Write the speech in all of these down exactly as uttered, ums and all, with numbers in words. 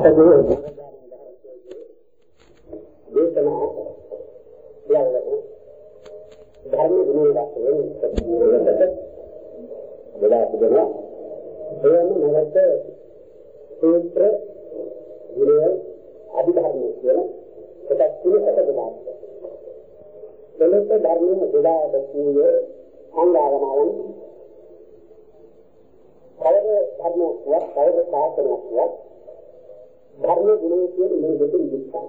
අපගේ දේශනා යන්නේ ධර්ම විනෝදයෙන් ප්‍රතිවිරුද්ධ බෙදා තිබෙනවා. එයම නැවත සූත්‍ර විනය අභිධර්ම කියන කොටස් තුනකට බෙදා තිබෙනවා. එලෙස ධර්මයේ බෙදා දැක්විය සංගායනාවන් කවර ධර්මයක් වත් කවර සාසනයක් වත් ධර්ම විනය කියන මේ දෙකෙන් විස්තර.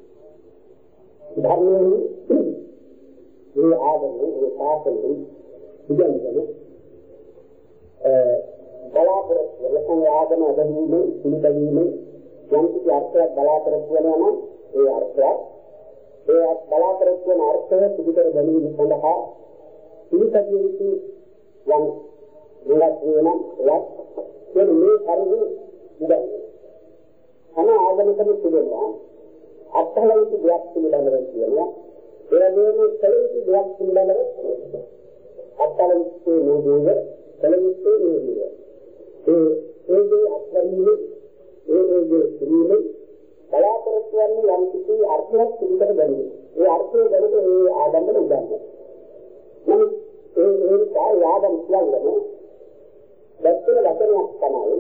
ධර්මයේ මේ ආගමේ මේ සාසනයේ ඉගෙනගෙන බලාපොරොත්තු වෙන ආගම අදහිීමේ පිළිපැදීමේ යම් කිසි අර්ථයක් බලාපොරොත්තු වෙනවා නම් ඒ අර්ථය ඒ බලාපොරොත්තු වෙන අර්ථය සිදු කර ගැනීම සඳහා පිළිපැදිය යුතු යම් දෙයක් වෙනවා එයක් කියන මේ කරුණු ඉඳන් අන ආගමකම තිබෙනවා අත්හලයිතු දෙයක් පිළිබඳව කියනවා ඒ වගේම කලිතු දෙයක් පිළිබඳව අත්හලයිතු නෝදේ කලිතු නෝදේ ඒ ඒ දේ අත්හලින්නේ ඒ ඒ දේ පිළිවෙල බලාපොරොත්තු වෙන යම් කිසි අර්ථයක් සිදු කර ගැනීම ඒ අර්ථය දැනට ඒ ආගමවල උගන්වනවා නමුත් ඒ ඒ කාර්ය ආගම කියන්නේ දැක්කන වචනයක් තමයි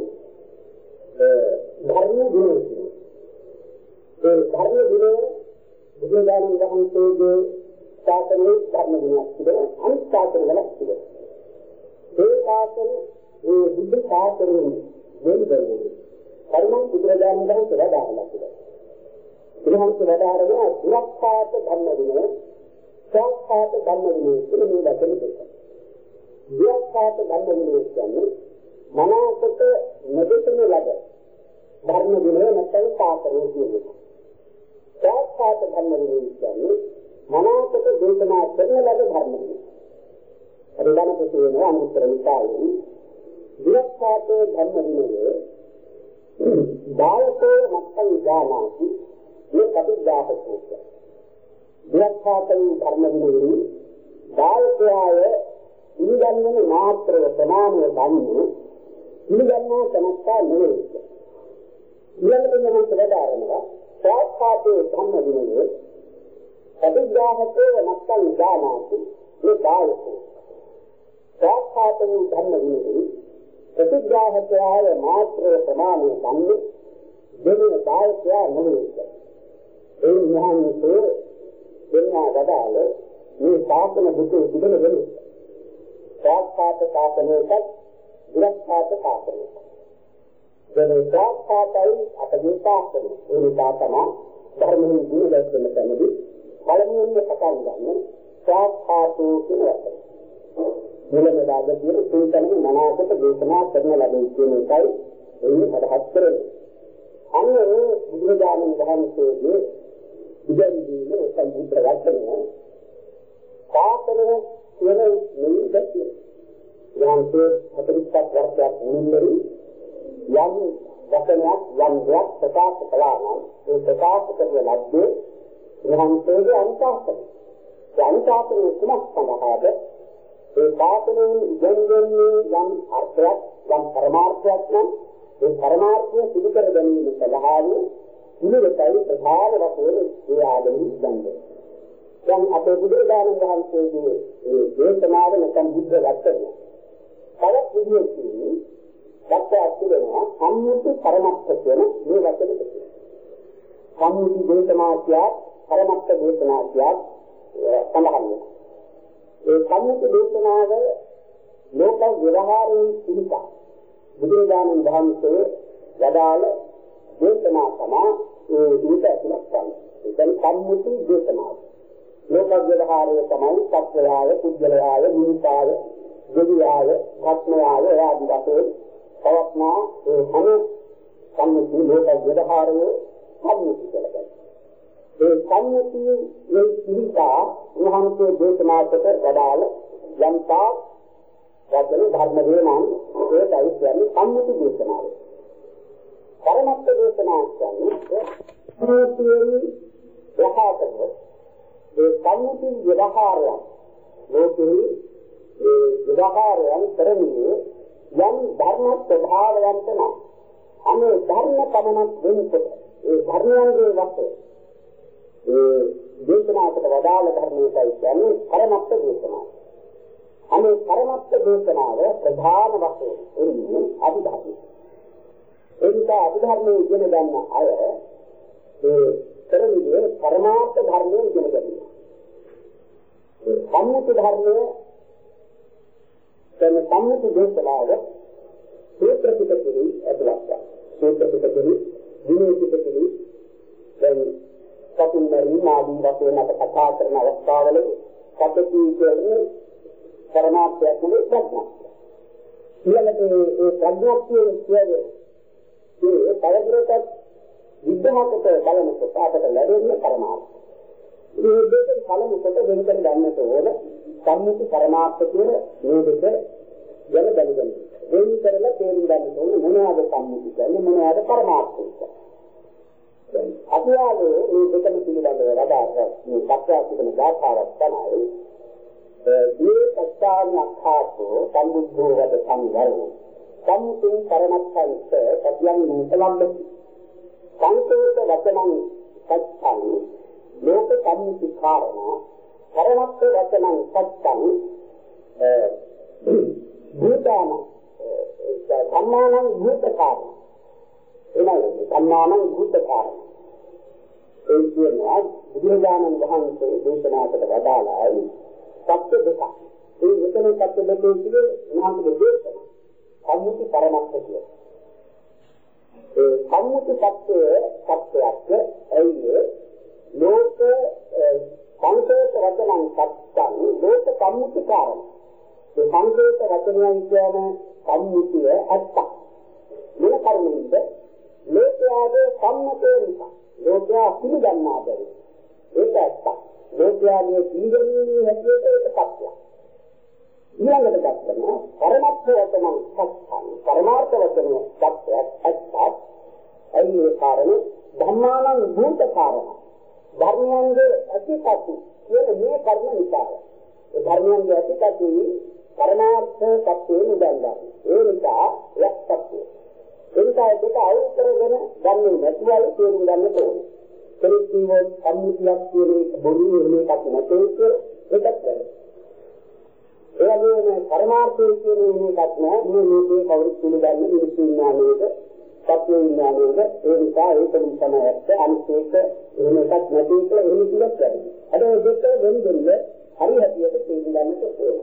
ධර්ම විනය. ඒ ධර්ම විනය බුදුදානන් වහන්සේගේ ශාසනයේ ධර්ම විනයක් තිබෙනවා. අනිත් ශාසන වල තිබෙනවා. ඒ ශාසන ඒ බුද්ධ ශාසනයේ වෙනදෙන්නේ. කර්මං බුදුදානන් වහන්සේ වදාළා කියලා. ඊළඟට වදාරනවා දුරක්ඛාත ධර්ම විනය, සාක්ඛාත ධර්ම විනය කියන මේ වචන දෙක. දුරක්ඛාත ධර්ම විනය කියන්නේ මනසට නොදෙතන ලද ධර්ම විනය නැත්නම් ශාසනය කියනවා. සාක්ෂාත් ධර්ම විනය කියන්නේ මනසට දේශනා කරන ලද ධර්ම විනය. පරිදාන පුතේන අනුත්තර නිකායේ විරක්ඛාත ධර්ම විනය දායකෝ මත්තං ඥානාති මේ ප්‍රතිඥාපකෝක. විරක්ඛාත ධර්ම විනය දායකයාය ඉනිදන්නන මාත්‍රව ප්‍රමාණය ගන්නේ ඉනිදන්නා සමස්තා නෙවෙයි. ඊළඟට මම සදාරනවා සාක්ෂාතේ ධම්ම විනයේ අභිඥාහතේ නැත්නම් ඥානාති මේ දායකෝ. සාක්ෂාතේ ධම්ම විනයේ ප්‍රතිඥාහතයාල මාත්‍රව ප්‍රමාණය ගන්නේ දෙවියන් දායකයා නෙවෙයි. ඒ මහන්නේ දෙන්නා වදාළ මේ ශාසන බුදු සිදෙන වෙන්නේ සාක්ෂාත් ශාසනයකට විරක්ඛාත ශාසනයකට. ඒ සාක්ෂාතයි අපගේ ශාසනය. ඒ නිසා තමයි ධර්මයේ ජීවිතවල තමයි පළමුවෙන්ම පටන් ගන්න සාක්ෂාතෝ කියන වචනේ. මුලමදාග කියන තුන්තනම මනාවකට දේශනා කරන ලබන කියන එකයි එන්නේ අදහස් කරන්නේ. අන්නේ බුදුරජාණන් වහන්සේගේ ඉගෙනීමේ සම්බුද්ධ වචනය ශාසනය කියන නිමිති යම්සේ හතරිස්සක් වර්ෂයක් මුලින්ම යම් වචනයක් යම් දෙයක් ප්‍රකාශ කළා නම් ඒ ප්‍රකාශ කරන ලද්දේ යම්සේගේ අනුශාසනය. ඒ අනුශාසනයේ කුමක් සඳහාද? ඒ ශාසනයෙන් ඉගෙනගන්නේ යම් අර්ථයක් යම් පරමාර්ථයක් නම් ඒ පරමාර්ථය සිදු කර ගැනීම සඳහාදී ඉනිවිතයි ප්‍රධාන වශයෙන් ඒ ආගමෙන් ගන්නේ. දැන් අපේ බුදුරජාණන් වහන්සේගේ මේ දේශනාව නැත්නම් බුද්ධ වචනය තවත් විදිහකින් දැක්කත් තිබෙනවා සම්මුති පරමත්ත කියන මේ වචන දෙක. සම්මුති දේශනා කියා පරමත්ත දේශනා කියා සඳහන් වෙනවා. ඒ සම්මුති දේශනාව ලෝක ව්‍යවහාරයේ පිළිපද බුදුරජාණන් වහන්සේ වදාළ දේශනා තමයි ඒ ඊට ඇතුළත් කරන්නේ. ඒ කියන්නේ සම්මුති දේශනාව. ලෝක ව්‍යවහාරයේ තමයි සත්‍යය, පුද්ගලයාය, නිමිතාය, දෙවියාය, භක්මයාය ආදී වශයෙන් පවත්නා ඒ හැම සම්මුති ලෝක ව්‍යවහාරයේ සම්මුති කියලා කියනවා. ඒ සම්මුතියේ මේ පිළිපා උන්වහන්සේ දේශනා කොට වදාළ යම්තා වචන ධර්ම දේනම් ඒකයි කියන්නේ සම්මුති දේශනාව. පරමත්ත දේශනා කියන්නේ සම්මුතියේ යහපත ඒ සම්මුති ව්‍යවහාරය ලෝකේ ඒ ව්‍යවහාරයන් කරන්නේ යම් ධර්ම ස්වභාවයන්ට නම් අනේ ධර්ම පමණක් වෙනකොට ඒ ධර්මයන්ගේ වශයෙන් ඒ දේශනාවට වදාළ ධර්මයයි කියන්නේ පරමත්ත දේශනාව. අනේ පරමත්ත දේශනාව ප්‍රධාන වශයෙන් එන්නේ අභිධර්මය. එනිසා අභිධර්මයේ ඉගෙන ගන්න අය ඒ කරන්නේ පරමාර්ථ ධර්මයේ ඉගෙන ගන්නවා. ඒ සම්මුති ධර්මයේ තම සම්මුති දේශනාව සූත්‍ර පිටකෙහි ඇතුළත්. සූත්‍ර පිටකෙහි විනය පිටකෙහි දැන් සතුන්මරි නාදී වශයෙන් අප කතා කරන අවස්ථාවලදී සත්‍යී කියන්නේ පරමාර්ථයක් නෙවෙයි ප්‍රඥා. ඊළඟට ඒ ප්‍රඥාක්තිය කියන්නේ ඒ පරතරට විද්‍යාවකට බලනකොට අපට ලැබෙන්නේ පරමාර්ථය. මේ දෙකෙන් කලින් කොට වෙන කර ගන්නට ඕන සම්මුති පරමාර්ථ කියන මේ දෙක ගැන දැනගන්න. වෙන කරලා තේරුම් ගන්න ඕන මොනවාද සම්මුති කියන්නේ මොනවාද පරමාර්ථය කියන්නේ. දැන් අපි ආවේ මේ දෙකම පිළිබඳව වඩා මේ සත්‍යසිතන ගාථාවක් තමයි මේ සත්‍යාඥාඛාතෝ සම්බුද්ධෝ වද සංවරෝ සම්මුතින් පරමත්තංස සත්‍යං නිසලම්බති සංකේත වචනං සත්‍යං ලෝක සම්මුති කාරණා පරමත්ත වචනං සත්‍යං භූතාන සම්මානං භූතකාරණ එනයි සම්මානං භූතකාරණ ඒ කියනවා බුදුරජාණන් වහන්සේ දේශනාකට වදාළායි සත්‍ය දෙක. ඒ මෙතන සත්‍ය දෙක කියන්නේ මහත් දේශනා. සම්මුති පරමත්ත කියන. ඒ සම්මුති සත්‍ය සත්‍යයක් ඇයි ලෝක සංකේත වචනං සත්‍යං ලෝක සම්මුති කාරණ. ඒ සංකේත වචනයන් කියන්නේ සම්මුතිය ඇත්ත. මොන කර්මෙන්ද? ලෝකයාගේ සම්මතය නිසා. ලෝකයා පිළිගන්නා බැරි. ඒක ඇත්ත. ලෝකයාගේ පිළිගැනීමේ හැටියට ඒක සත්‍යයක්. ඊළඟට දැක්කම පරමත්ත වචනං සත්‍යං පරමාර්ථ වචනය සත්‍යයක් ඇත්තක්. ඇයි ඒ කාරණේ? ධම්මානං භූත කාරණ. ධර්මයන්ගේ ඇතිපතු කියන මේ කර්ම නිසාය. ඒ ධර්මයන්ගේ ඇතිපතු පරමාර්ථ සත්‍යය නිදන්දා. ඒ නිසා එයක් සත්‍යය. ඒ නිසා දෙක අවුල් කරගෙන ගන්නේ නැතිවයි තේරුම් ගන්න ඕනේ. කෙනෙක් කියවොත් සම්මුතියක් කියන්නේ බොරු එහෙම එකක් නැතේ කියලා ඒකත් කරේ. ඒ වගේම පරමාර්ථය කියන්නේ එකක් නෑ. මේ මේකේ කවුරුත් පිළිගන්නේ මිනිස්සු ඉන්නා නේද? සත්‍ය ඉන්නා නේද? ඒ නිසා ඒකම තමයි ඇත්ත. අනිත් එක එහෙම එකක් නැති කියලා එහෙම කිව්වත් බැහැ. අද ඔය දෙක වෙන දෙන්නේ හරි හැටියට තේරුම් ගන්නට ඕනේ.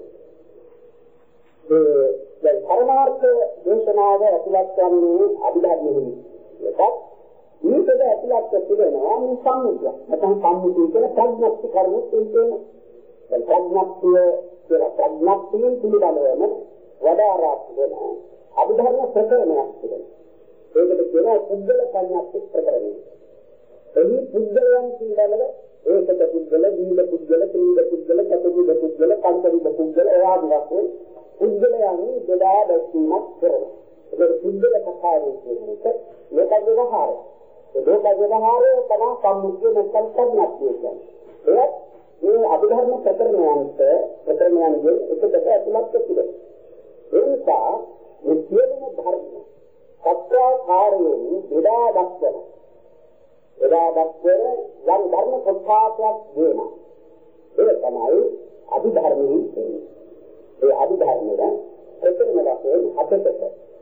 ඒ දැන් පරමාර්ථ දේශනාව ඇතුළත් වන්නේ අභිධර්මයේ එකක්. මේකද ඇතුළත් තිබෙනවා මේ සම්මුතිය. නැත්නම් සම්මුතිය කියන ප්‍රඥප්ති කරුණු තියෙනවා. දැන් ප්‍රඥප්තිය කියලා ප්‍රඥප්තියෙන් පිළිබඳවම වඩාරාත් වෙන අභිධර්ම ප්‍රකරණයක් තිබෙනවා. ඒකට කියනවා පුද්ගල ප්‍රඥප්ති ප්‍රකරණය. එහි පුද්ගලයන් පිළිබඳව ඒකක පුද්ගල, දීල පුද්ගල, ත්‍රිවිධ පුද්ගල, චතුර්විධ පුද්ගල, පංචවිධ පුද්ගල ආදී වශයෙන් පුද්ගලයන් බෙදා දැක්වීමක් කරනවා. ඒක පුද්ගල කතාවේ කියන්නේ ලෝක ව්‍යවහාරය. ඒ ලෝක ව්‍යවහාරය තමයි සම්මුතිය නැත්නම් ප්‍රඥප්තිය කියන්නේ. ඒ මේ අභිධර්ම ප්‍රකරණයන්ට ප්‍රකරණයන්ගේ එකකට ඇතුළත් වෙතියි. ඒ නිසා මේ සියලුම ධර්ම සත්‍යාකාරයෙන් බෙදා දක්වන බෙදා දක්වන යම් ධර්ම කොටසක් දෙනවා. ඒ තමයි අභිධර්මයේ කියන්නේ. ඒ අභිධර්මයේ ප්‍රකරණ වශයෙන් හතකට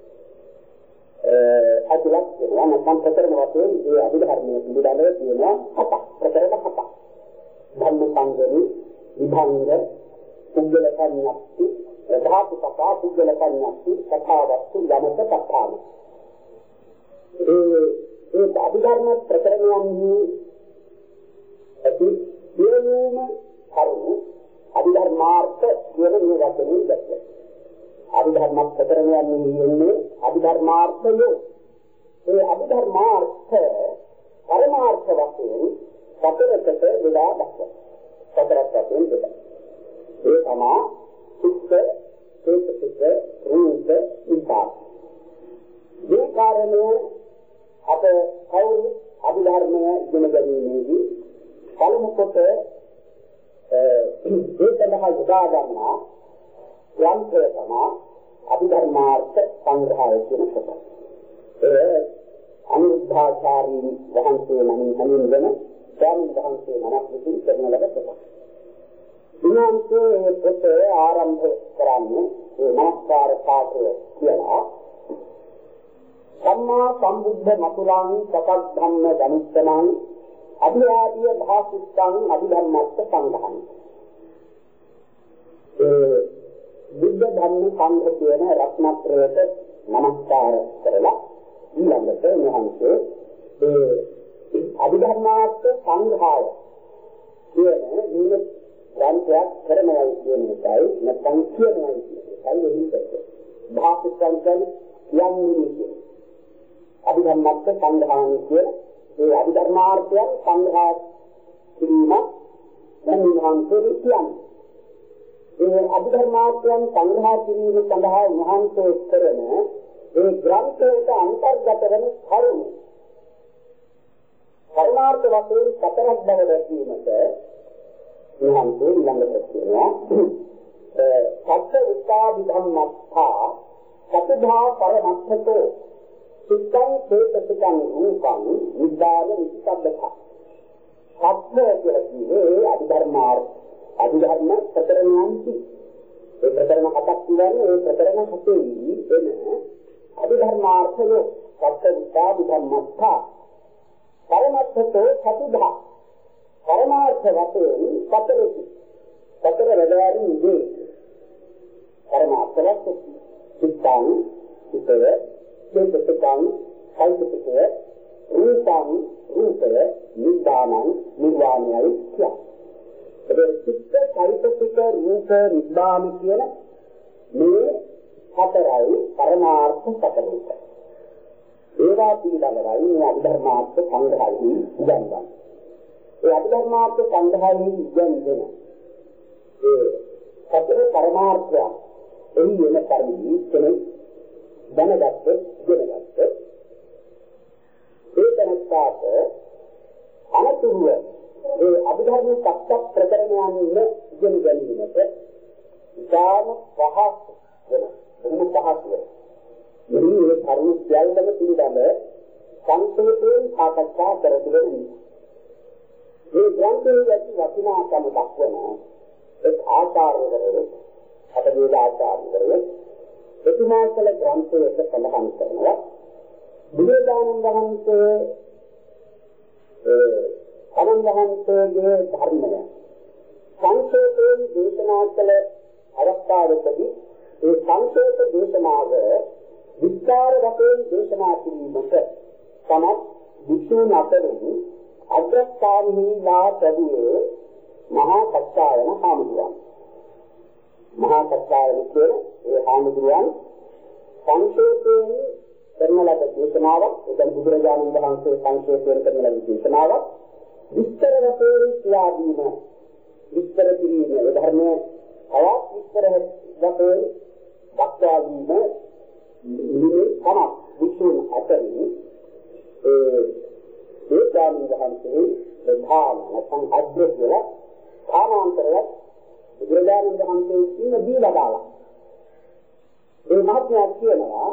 අතුලක් වෙනවා. නැත්නම් ප්‍රකරණ වශයෙන් ඒ අභිධර්මයේ පිළිබඳව තියෙනවා හතක්. ප්‍රකරණ හතක්. ධම්ම සංගමි, විභංග, පුද්ගල සංඥප්ති, ධාතු කතා, පුද්ගල සංඥප්ති, කතාවස්තු, යමක කතාව. ඒ ඒ අභිධර්ම ප්‍රකරණයන්හි ඇති සියලුම කරුණු අභිධර්මාර්ථ කියන මේ වචනේ දැක්කේ. අභිධර්ම ප්‍රකරණයන්හි ඉන්නේ අභිධර්මාර්ථය. ඒ අභිධර්මාර්ථ පරමාර්ථ වශයෙන් සතරකට බෙදා දක්වනවා. සතරක් වශයෙන් බෙදා. ඒ තමයි සුත්ත, චේතසික, රූප, විපාක. මේ කාරණේ අප කවුරු අභිධර්මය ඉගෙන ගැනීමේදී පළමු කොට ඒ සඳහා යොදා ගන්නා යන්ත්‍රය තමයි අභිධර්මාර්ථ සංග්‍රහය කියන කොට. ඒ අනුරුද්ධාචාර්ය වහන්සේ නමින් හඳුන්වන ස්වාමීන් වහන්සේ නමක් විසින් කරන ලද ප්‍රකාශ. උන්වහන්සේ පොත ආරම්භ කරන්නේ ඒ නමස්කාර පාඨය කියලා සම්මා සම්බුද්ධ මතුලාං සකද්ධම්ම ගමිත්තනං අභිවාදිය භාසිත්තං අභිධම්මස්ස සංඝං. ඒ බුද්ධ ධර්ම සංඝ කියන රත්නත්‍රයට නමස්කාර කරලා ඊළඟට උන්වහන්සේ ඒ අභිධර්මාර්ථ සංඝාය කියන නිල ග්‍රන්ථයක් කරනවා කියන එකයි නැත්නම් කියනවා කියන එකයි එහිකට භාසිතං කියන්නේ අභිධර්මාර්ථ සංඝාය කියන ඒ අභිධර්මාර්ථයන් සංඝා කිරීම දැන් උන්වහන්සේ කියන්නේ ඒ අභිධර්මාර්ථයන් සංඝා කිරීම සඳහා උන්වහන්සේ කරන ඒ ග්‍රන්ථයට අන්තර්ගත වන කරුණු කර්මාර්ථ වශයෙන් සතරක් බව දැක්වීමට උන්වහන්සේ ඊළඟට කියනවා සත්‍ය උත්පාදිධම්මස්ථා සතුභා පරමත්තෝ සිතං චේතසිකං රූපං විද්දාන විචිත්තබ්බතා. සත්‍ය කියලා කියන්නේ අභිධර්මාර්ථ අභිධර්ම ප්‍රකරණයන්ති. ඒ ප්‍රකරණ හතක් කියන්නේ ඒ ප්‍රකරණ හතෙහි එන අභිධර්මාර්ථය සත්‍ය උත්පාදිධම්මස්ථා පරමත්තෝ සතුභා පරමාර්ථ වශයෙන් සතරකි. සතර වැඩවලින් ඉන්නේ පරමාර්ථ වශයෙන් සිතං සිතය චේතසිකං කල්පිතය රූපං රූපය නිබ්බානං නිර්වාණයයි කියන්නේ. ඒ චිත්ත චෛතසික රූප නිබ්බාන කියන මේ හතරයි පරමාර්ථ සතරයි. ඒවා පිළිබඳවයි මේ අභිධර්මාර්ථ සංග්‍රහයි උගන්වන්නේ. ඒ අභිධර්මාර්ථ සංග්‍රහයි උගන්වන ඒ සතර පරමාර්ථය එහි වෙන පරිදි කෙනෙක් දැනගත්ත ඉගෙනගත්ත ඒ දැනගාට අනතුරුව ඒ අභිධර්ම සත්‍ය ප්‍රකරණයන් ඉගෙන ගැනීමට ඉතාම පහසු වෙන බොහොම පහසු වෙන මේ ධර්ම සියල්ලම පිළිබඳ සංකේතයෙන් සාකච්ඡා කරගෙන ඉන්නවා. මේ ග්‍රන්ථයේ ඇති වටිනාකම දක්වන එක් ආචාර්යවරයෙක් අපේ ආචාර්යවරයෙක් එතුමාකල ග්‍රන්ථයක සඳහන් කරනවා බුදුදානන් වහන්සේ ඒ අනන් වහන්සේගේ ධර්මය සංකේතයෙන් දේශනා කළ අවස්ථාවකදී ඒ සංකේත දේශනාව විස්තර වශයෙන් දේශනා කිරීමට තමයි විසුණු අතරින් අග්‍රස්ථානීලා ප්‍රභුවේ මහා කච්චායන හාමුදුරුවන්. මහා කච්චායන කියන ඒ හාමුදුරුවන් සංකේතයෙන් කරන ලද දේශනාවක්, එතන බුදුරජාණන් වහන්සේ සංකේතයෙන් කරන ලද දේශනාවක් විස්තර වශයෙන් කියා දීම, විස්තර කිරීම, ඒ ධර්මයේ අවත් විස්තර වශයෙන් දක්වා දීම මේ තමයි විසුණු අතරින් ඒ දේශානන් වහන්සේ ප්‍රධාන නැත්නම් අග්‍ර කියලා කාමාන්තරයක් බුදුරජාණන් වහන්සේ කියන දීවදාලා. ඒ මහත්මයා කියනවා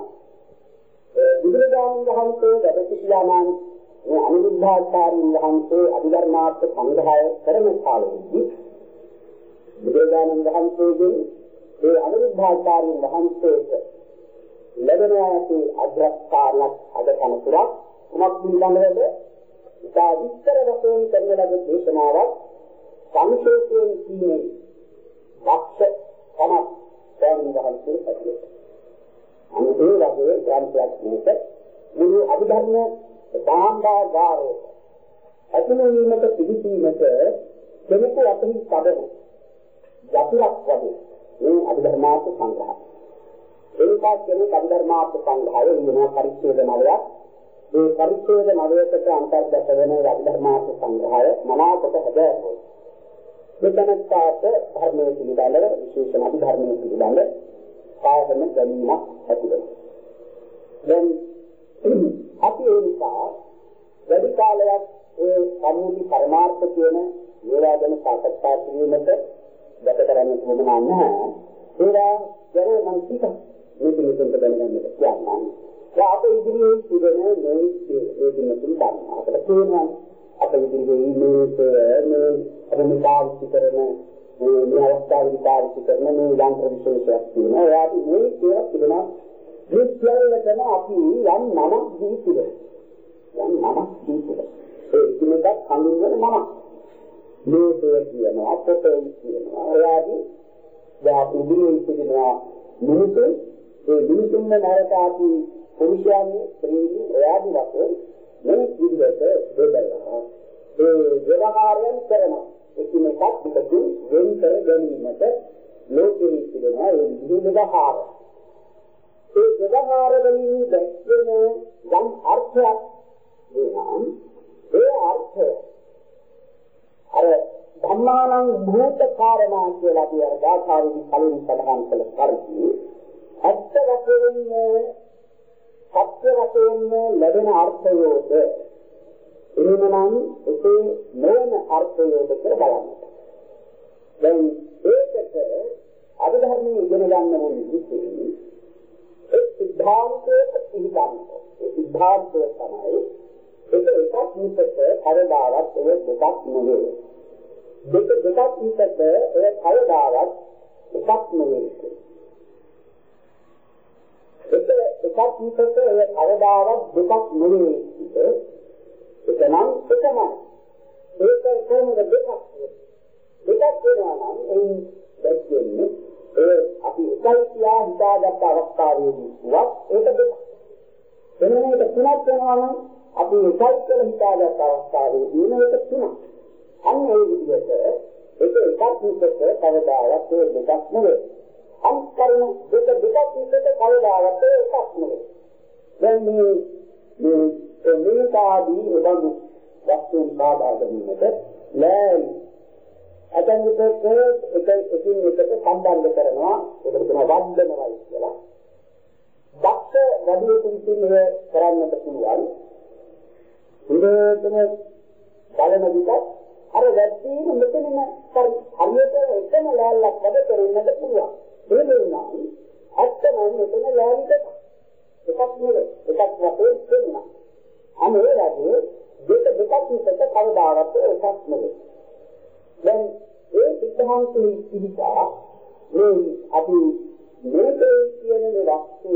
බුදුරජාණන් වහන්සේ වැඩ සිටියානම් මේ අනුරුද්ධාචාර්ය වහන්සේ අභිධර්මාර්ථ සංග්‍රහය කරන කාලෙදී බුදුරජාණන් වහන්සේගෙන් ඒ අනුරුද්ධාචාර්ය වහන්සේට ලැබෙන ඇති අග්‍රස්ථානයක් අදකන තුරක් කුමක් පිළිබඳවද? ඉතා විස්තර වශයෙන් කරන ලද දේශනාවක් සංකේතයෙන් කියන්නේ වක්ෂ තමයි ස්වාමීන් වහන්සේ පැහැදිලි. අනිත් ඒ වගේ ග්‍රන්ථයක් මේක මුළු අභිධර්ම සාම්භාගාරයේ අතුලීමට පිළිපීමට කෙනෙකු අතරින් සැදෙන යතුරක් වගේ මේ අභිධර්මාර්ථ සංග්‍රහය. එනිසා කෙනෙක් අභිධර්මාර්ථ සංග්‍රහය වෙන පරිච්ඡේද නවයක් මේ පරිච්ඡේද නවයකට අන්තර්ගත වෙන අභිධර්මාර්ථ සංග්‍රහය මනාකොට හැදෑරුවා. මෙතනට ධර්මයේ පිළිබඳව විශේෂ අභිධර්මයේ පිළිබඳව කායන ගැනීමක් ඇති වෙනවා. දැන් අපි ඒ නිසා වැඩි කාලයක් ඒ සම්මුති පරමාර්ථ කියන ඒවා ගැන සාකච්ඡා කිරීමට ගත කරන්න උවමනා නැහැ. ඒවා ගැන මම ටිකක් මේක මෙතනට දැනගන්නට කියන්නම්. අප ඉදිරියේ තිබෙන මේ මේ දින තුන ගන්න. අපිට කියනවා අප ඉදිරියේ මේ මේ අපේ පාවිච්චි කරන මේ අවස්ථාවේ පාවිච්චි කරන මේ යන්ත්‍ර විශේෂයක් තියෙනවා. ඒවාට මේ කියලා තිබෙනවා. මේ සියල්ලටම අපි යම් නමක් දී තිබෙනවා. යම් නමක් දී තිබෙනවා. ඒ කිනකට හඳුන්වන නමක්. මේ දේ කියනවා පොතේ කියනවා. එයාදී දැන් ඉදිරියේ තිබෙනවා මිනිසුන් ඒ මිනිසුන්ම නරකාති පුරුෂයන්ගේ ස්ත්‍රීන් එයාදී වශයෙන් මේ විදිහට බෙදලා ඒ ව්‍යවහාරයන් කරනවා. එකිනෙකත් දෙකකින් වෙන් කර ගැනීමට ලෝකෙහි තිබෙනවා ඒ විවහාර. ඒ ව්‍යවහාර වලින් දැක්වෙන යම් අර්ථයක් වෙනම් ඒ අර්ථය අර ධම්මානං භූත කාරණා කියලා අපි අර ගාථාවේදී කලින් සඳහන් කළ පරිදි අත්ත වශයෙන් සත්‍ය වශයෙන් ලැබෙන අර්ථයෝද එහෙමනම් ඒකේ නොවන අර්ථයෝද කියලා බලන්න. දැන් ඒකට අභිධර්මයේ ඉගෙන ගන්න ඕනේ විදිහේ ඒ සිද්ධාන්තයේ පිළිගන්න. ඒ සිද්ධාන්තය තමයි ඒක එකක් නිසක කවදාවත් ඒ දෙකක් නෙවෙයි. දෙක දෙකක් නිසක ඒ කවදාවත් එකක් නෙවෙයි. ඒක එකක් නිසක ඒ කවදාවත් දෙකක් නෙවෙයි. ඒක නම් එකමයි. ඒක කොහොමද දෙකක් වෙන්නේ? දෙකක් වෙනවා නම් ඒ දැක්වෙන්නේ ඒ අපි එකයි කියලා හිතාගත් අවස්ථාවේදී වත් ඒක දෙකක්. එන්නේ ඒක තුනක් වෙනවා නම් අපි එකයි කියලා හිතාගත් අවස්ථාවේදී මේක තුනක්. අන්න ඒ විදිහට ඒක එකක් නිසක කවදාවත් ඒ දෙකක් නෙවෙයි. අන්කරණ දෙක දෙකක් නිසක කවදාවත් එකක් නෙවෙයි. දැන් මේ මේ මේකාදී උදව් වස්තුන් බාධා ගැනීමට ලෑලි අතන්විතක එක එකින් එකට සම්බන්ධ කරනවා ඒකට කියනවා වන්දනවයි කියලා. දක්ෂ වැඩියෙකුන් මේ කරන්නට පුළුවන්. ඉතින් බලන විට අර වැද්දීම මෙතනම හරියට එකම ලෑල්ලක් වැඩ කරන්නට පුළුවන්. ඒ වෙනවා ඇත්තම මෙතන ලෑලි දෙකක්. එකක් නෙවෙයි එකක් වශයෙන් තියෙනවා. අනේ රාජේ දෙක දෙකක් නිසක කවදාවත් එකක් නෙවෙයි. දැන් ඒ සිද්ධාන්තයේ ඉතිරිසා මේ අපි මේකේ කියන මේ වස්තුව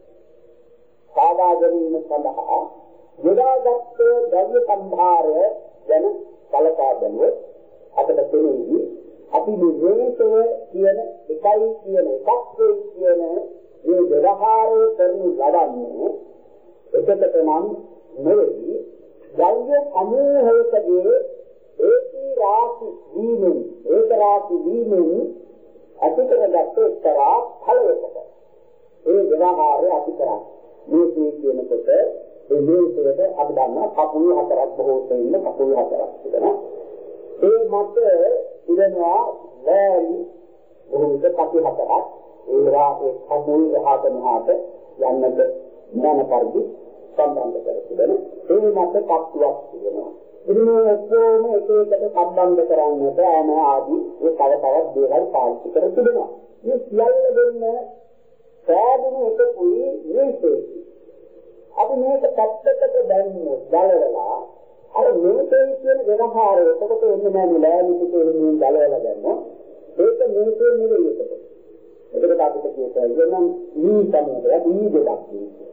සාදා ගැනීම සඳහා යොදාගත් ද්‍රව්‍ය සම්භාරය ගැන කලකා බැලුවොත් අපිට තේරෙන්නේ අපි මේ කියන එකයි කියන එකක් කියන මේ ව්‍යවහාරය කරනු ලබන්නේ එකට නම් නෙවෙයි ද්‍රව්‍ය සමූහයකදී ඒකී රාශි වීමෙන් ඒක රාශි වීමෙන් අතිකරගත් එක්තරා ඵලයකට ඒ ව්‍යවහාරය අපි කරා මේ කියනකොට ඒ මේකේට අපි දන්නා කපුල් හතරක් බොහෝ තෙන්න කපුල් හතරක් තිබෙනවා ඒ මත ඉරනවා වැලි බොහෝ විට කපුල් හතරක් ඒවා ඒ කපුල් එහාට මෙහාට යන්නට යන පරිදි සම්බන්ධ කර තිබෙනවා ඒ මත කප්පුවක් තිබෙනවා ඉතින් මේ ඔක්කොම එක එකට සම්බන්ධ කරන්නට ආන ආදී ඒ තව තවත් දේවල් පාවිච්චි කර තිබෙනවා මේ සියල්ල දෙන්න සාධන එකකුයි මේකේ අපි මේක පැත්තකට දැම්මොත් බලවලා අර මේකේ කියන ව්‍යවහාරය එතකොට එන්නේ නැහැ ලෑලි පිටේ බලවලා දැම්මොත් ඒක මේකේ නෙවෙයි එතකොට. එතකොට අපිට කියනවා නම් මේ සම්මතය මේ දෙයක් නෙවෙයි.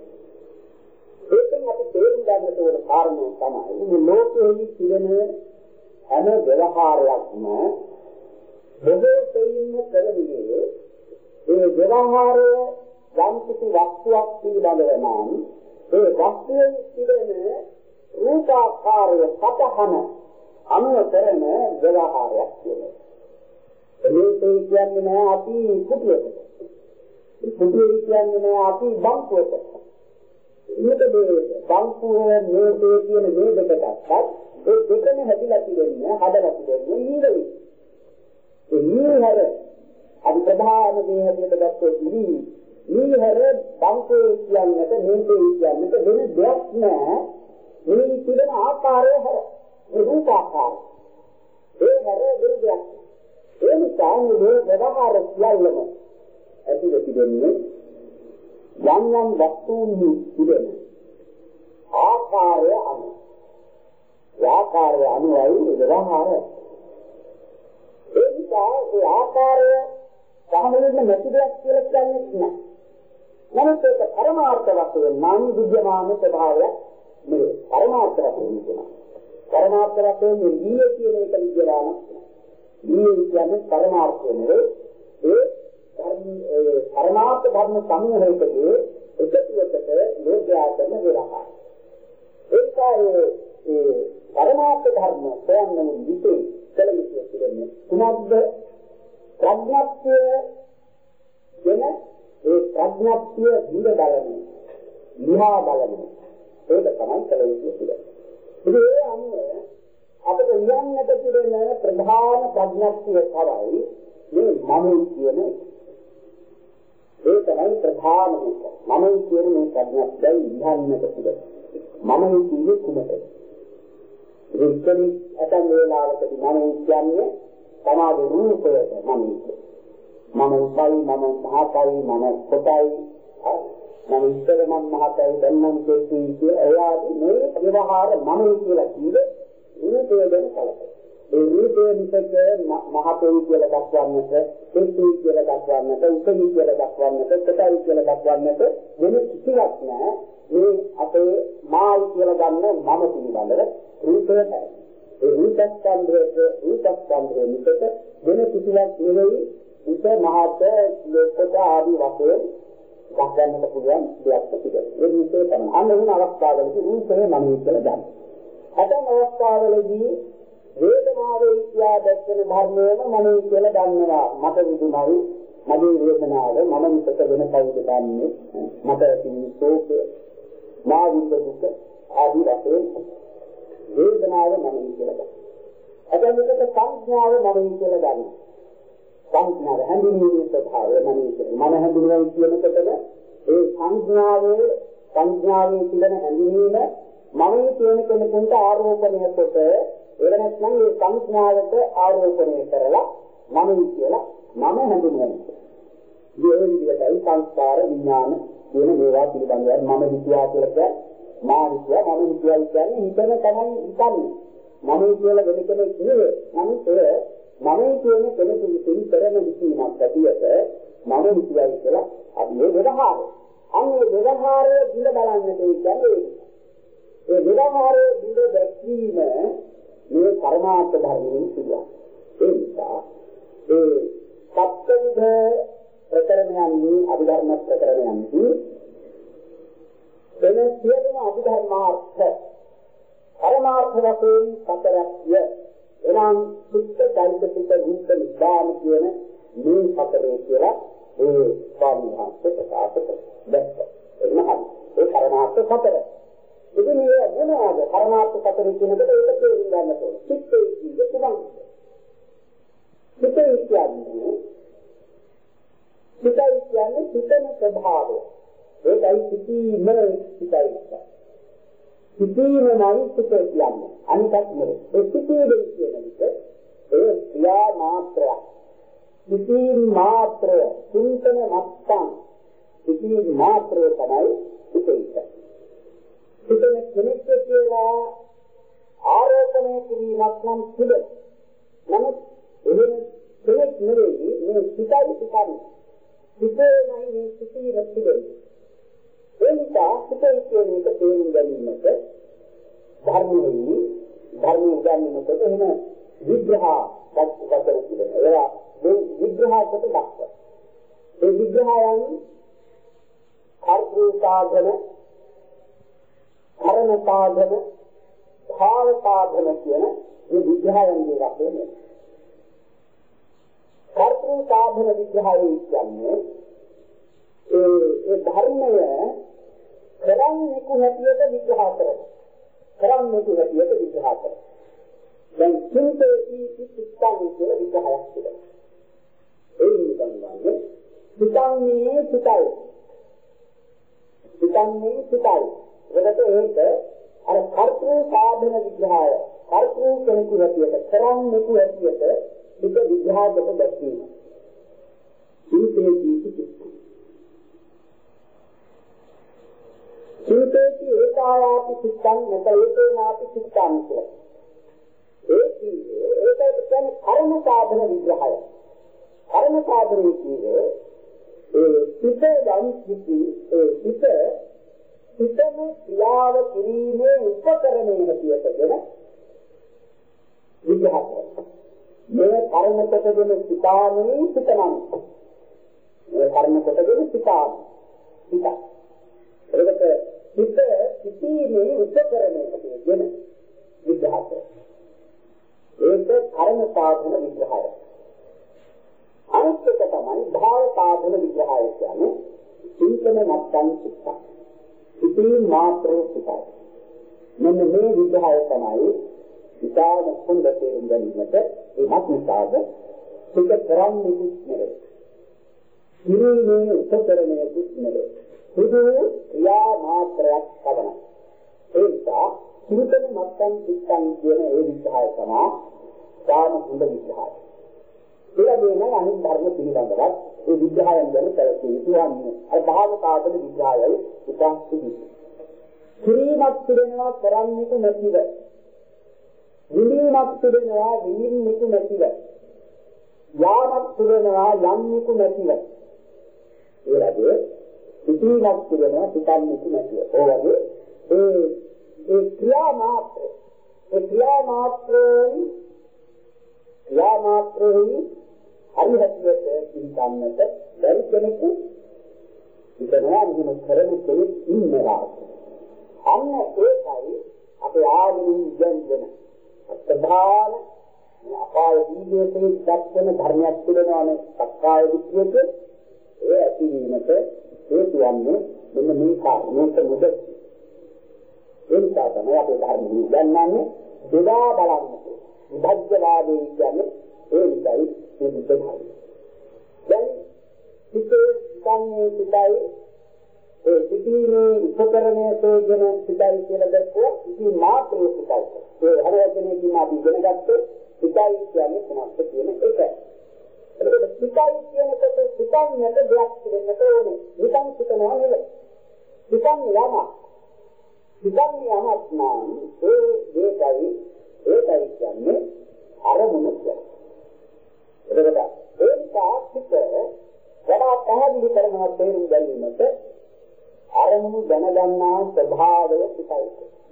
ඒකෙන් අපි තේරුම් ගන්න ඕන කාරණය තමයි මේ ලෝකයේ තිබෙන හැම ව්‍යවහාරයක්ම බොහෝ තේින්න කරන්නේ ඒ ව්‍යවහාරය යම් කිසි වස්තුවක් පිළිබඳව නම් ඒ වස්තුවේ තිබෙන රූපාකාරය සතහන අනුව කරන ව්‍යවහාරයක් කියනවා. මේක කියන්නේ නෑ අපි කුටියකට. කුටිය කියන්නේ නෑ අපි බංකුවකට. මේක මේ බංකුවේ මේකේ කියන මේ දෙකටත් ඒ දෙකම හැදිලා තිබෙන්නේ හදලා තිබෙන්නේ ඊළඟ. ඒ ඊළඟ අපි ප්‍රධාන දේ හැටියට ගත්තොත් ඊ ඊළඟ බංකුවේ කියන්නට මේකේ කියන්නට වෙන දෙයක් නෑ. මේ තිබෙන ආකාරය හැර මේ රූපාකාරය. ඒ හැර වෙන දෙයක්. ඒ නිසා මේ ව්‍යවහාර සියල්ලම ඇතුළත තිබෙන්නේ යම් යම් වස්තුන්හි තිබෙන ආකාරය අනුව ආකාරය අනුවයි ව්‍යවහාරය. ඒ නිසා ඒ ආකාරය සාමාන්‍යයෙන් නැති දෙයක් කියලා කියන්නේ නැහැ. නමුත් ඒක පරමාර්ථ වශයෙන් නම් විද්‍යමාන ස්වභාවයක් නෙවෙයි. පරමාර්ථ වශයෙන් කියනවා. පරමාර්ථ වශයෙන් නිය කියන එක විද්‍යමාන. නිය කියන්නේ පරමාර්ථය නෙවෙයි. ඒ ධර්ම ඒ පරමාර්ථ ධර්ම සමූහයකදී එකතුවකට ලෝකයා කරන ව්‍යවහාරය. ඒකයි ඒ පරමාර්ථ ධර්ම සොයන්න විදිහේ කලිය කියන්නේ කුමක්ද? ප්‍රඥාත්ය වෙන ඒ ප්‍රඥාත්ය දිග බලන විහා බලන ඒක තමයි කලිය කියන්නේ. ඉතින් ඒ අනුව අපිට යන්නට පිළිවෙල ප්‍රධාන ප්‍රඥාත්ය තමයි මේ මම කියන ඒ තමයි ප්‍රධාන එක. මම කියන මේ ප්‍රඥාත්ය ඉහන්නට පිළිවෙල. මම කියන්නේ කුමකද? ඒකෙන් අතන් වේලාවකදී මම කියන්නේ සමාධි රූපයට මම කියන්නේ. මම උසයි මම මහතයි මම කොටයි මම ඉස්සර මම මහතයි දැන් මම කෙටි කිය එයාදී මේ ව්‍යවහාර මම කියලා කිව්වේ රූපය ගැන කලකයි. ඒ රූපය නිසක මහතයි කියලා දක්වන්නට, කෙටි කියලා දක්වන්නට, උසයි කියලා දක්වන්නට, කොටයි කියලා දක්වන්නට වෙන කිසිවක් නැහැ. මේ අපේ මායි කියලා ගන්න මම පිළිබඳව රූපය නැහැ. ඒ රූපස්කන්ධයේ රූපස්කන්ධයේ නිසක වෙන කිසිවක් නෙවෙයි උස මහත ලෝකත ආදී වශයෙන් දක්වන්නට පුළුවන් දෙයක් තිබෙනවා. ඒ රූපය තමයි. අන්න එන අවස්ථාවලදී රූපය මම කියලා ගන්න. අතන අවස්ථාවලදී වේදනාවේ ඉස්ලා දැක්වෙන ධර්මයම මම කියලා ගන්නවා. මට විදුමයි මගේ වේදනාව මම නිසක වෙන කවුද දන්නේ? මට තියෙන ශෝකය මා විඳපුක ආදී වශයෙන් වේදනාව මම කියලා ගන්නවා. අද මෙතන සංඥාව මම කියලා ගන්නවා. සංඥාව හැඳින්වීමේ ස්වභාවය මම කියනවා. මම හැඳින්වීම කියනකොටම ඒ සංඥාවේ සංඥාවේ තිබෙන හැඳින්වීම මම කියන කෙනෙකුට ආරෝපණය කොට ඒක නැත්නම් ඒ සංඥාවට ආරෝපණය කරලා මම කියලා මම හැඳින්වනවා. මේ විදිහටයි සංස්කාර විඥාන කියන මේවා පිළිබඳව මම හිතුවා කියලා කියන්නේ මා හිතුවා මම හිතුවා කියන්නේ හිතන තමයි හිතන්නේ. මම කියලා වෙන කෙනෙක් නෙවෙයි. නමුත් ඒ මම කියන කෙනෙකුට කරන විචීමක් ඇතිවෙත මම හිතුවා කියලා අපි මේ ව්‍යවහාරය. අන්නේ ව්‍යවහාරය දිල බලන්නට කියන්නේ ඒ ව්‍යවහාරයේ දිල දැක්වීම මේ පරමාර්ථ ධර්මයෙන් සිදුවන. ඒ නිසා ඒ සත්‍යවිද ප්‍රකරණයන්හි අභිධර්ම ප්‍රකරණයන්හි එන සියලුම අභිධර්මාර්ථ පරමාර්ථ වශයෙන් සතරක්ය. එනම් සුත්ත චෛතසික රූප නිදාන කියන මේ සතරේ කියලා ඒ ස්වාමීන් වහන්සේ ප්‍රකාශ කළා. එන්නහරි ඒ පරමාර්ථ සතර. ඉතින් මේ මොනවාද පරමාර්ථ සතර කියනකොට ඒක තේරුම් ගන්න ඕනේ. චිත්තේ කියන්නේ කුමක්ද? චිත්තේ කියන්නේ චිත්තේ කියන්නේ චිත්තන ස්වභාවය. ඒකයි සිටීම සිටයි. සිටීමයි චිත්තේ කියන්නේ. අනිකක් නෙවෙයි. ඒ සිටීම කියන එක ඒ ක්‍රියා මාත්‍රයක්. සිටීම මාත්‍රය, චින්තන මත්තං. සිටීම මාත්‍රය තමයි සිටේ. සිටන කෙනෙක් කියලා ආරෝපණය කිරීමක් නම් සිදු. නමුත් එහෙම කෙනෙක් නෙවෙයි මේ සිටයි සිටන්නේ. සිටේමයි මේ සිටීම සිදුවෙන්නේ. ඒ නිසා සිටේ කියන එක තේරුම් ගැනීමට ධර්මයේ ධර්ම උදාහරණයකට එහෙම විග්‍රහ දක්වන්න තිබෙනවා. ඒවා මේ විග්‍රහකට දක්වනවා. ඒ විග්‍රහයන් කර්තෘ සාධන, කරණ සාධන, භාව සාධන කියන මේ විග්‍රහයන්ගේ වශයෙන් කර්තෘ සාධන විග්‍රහය කියන්නේ ඒ ඒ ධර්මය කරන්නේ කුහැතියට විග්‍රහ කරනවා. කරන්නේ කුහැතියට විග්‍රහ කරනවා. දැන් චින්තේ චිත්තං කියන විග්‍රහයක් තිබෙනවා. ඒ නිකන්වන්නේ චිත්තන්නේ චිතයි. චිත්තන්නේ චිතයි. ඒකට ඒක අර කර්තෘ සාධන විග්‍රහය. කර්තෘ කෙනෙකු හැටියට කරන්නේ කුහැතියට වික විග්‍රහකට දැක්වීම. චින්තේ චිත්තං යථායාති චිත්තං නතේනාපි චිත්තං කියලා. ඒ කියන්නේ ඒකට කියන්නේ කර්ම සාධන විග්‍රහය. කර්ම සාධනයේ කියන්නේ ඒ සිත යම් කිසි ඒ සිත සිතම ක්‍රියාව කිරීමේ උපකරණය හැටියටගෙන විග්‍රහ කරනවා. මේ කර්ම කොටගෙන සිතාමේ සිතනම් මේ කර්ම කොටගෙන සිතාම සිත. ඒකට සිත සිටීමේ උපකරණය හැටියටගෙන විග්‍රහ කරනවා. ඒක කර්ම සාධන විග්‍රහය. අනිත් එක තමයි භාව සාධන විග්‍රහය කියන්නේ චින්තන මත්තන් චිත්ත. ඉතින් මාත්‍රෝ සිතයි. මෙන්න මේ විග්‍රහය තමයි විචාර මුකුන්දේ ඉඳන්මත ඒ මත්නිසාද සිත කරන්නේ නෙවෙයි. ඉරිනේ උපකරණයේ නෙවෙයි. සුදු ක්‍රියා මාත්‍රයක් පදනයි. ඒ නිසා චින්තන මත්තන් චිත්තන් කියන ඒ විග්‍රහය තමයි ඥාන මුකුන්ද විග්‍රහය. ඒ වගේම අනිත් ධර්ම පිළිබඳව ඒ විග්‍රහයන් ගැන පැවතිය යුතුන්නේ. අර භාව සාධන විග්‍රහයයි ඉතාම සුදුසු. ක්‍රීමක් පිළිනවා කරන්නේක නැතිව. විනීමක් පිළිනවා විනීමෙක නැතිව. යාමක් පිළිනවා යන්නේක නැතිව. ඒ වගේ පිටීමක් පිළිනවා පිටන්නේක නැතිව. ඒ වගේ ඒ ඒ ක්‍රියා මාත්‍ර ඒ ක්‍රියා මාත්‍රෙන් ක්‍රියා මාත්‍රෙහි හරි හැටියට පිළිගන්නට බැරි කෙනෙකු ඉතනවා මෙහෙම කරන කෙනෙක් ඉන්නවා. අන්න ඒකයි අපේ ආගමින් ඉගෙනගෙන ප්‍රධාන අපාය දීපේ දක්වන ධර්මයක් පිළිනවනේ සක්කාය දිට්ඨියට ඒ ඇතිවීමට හේතු වන්නේ මෙන්න මේ කාරණේට මුද. ඒ නිසා තමයි අපේ ධර්ම ඉගෙනන්නේ බෙදා බලන්නට. විභජ්‍යවාදී කියන්නේ ඒ විතරයි මේ විතරයි. දැන් සිතේ සංයේ සිතයි ඒ සිතීමේ උපකරණයේ තෝජන සිතයි කියලා දැක්වුවා. ඉතින් මාත්‍රේ සිතයි. ඒ හරවැදෙනේ කියන අපි ඉගෙනගත්තේ සිතයි කියන්නේ කොහොමද කියන එක. ඒකද සිතයි කියනකොට සිතන්නට දෙයක් දෙන්නට ඕනේ. නිකන් සිතනවා නෙවෙයි. සිතන් යම. සිතන් යමක් නම් ඒ ඒකයි ඒකයි කියන්නේ අරමුණ කියන්නේ. එතකොට ඒක සිත වඩා පැහැදිලි කරනවා තේරුම් ගැනීමට අරමුණු දැනගන්නා ස්වභාවය සිතයි.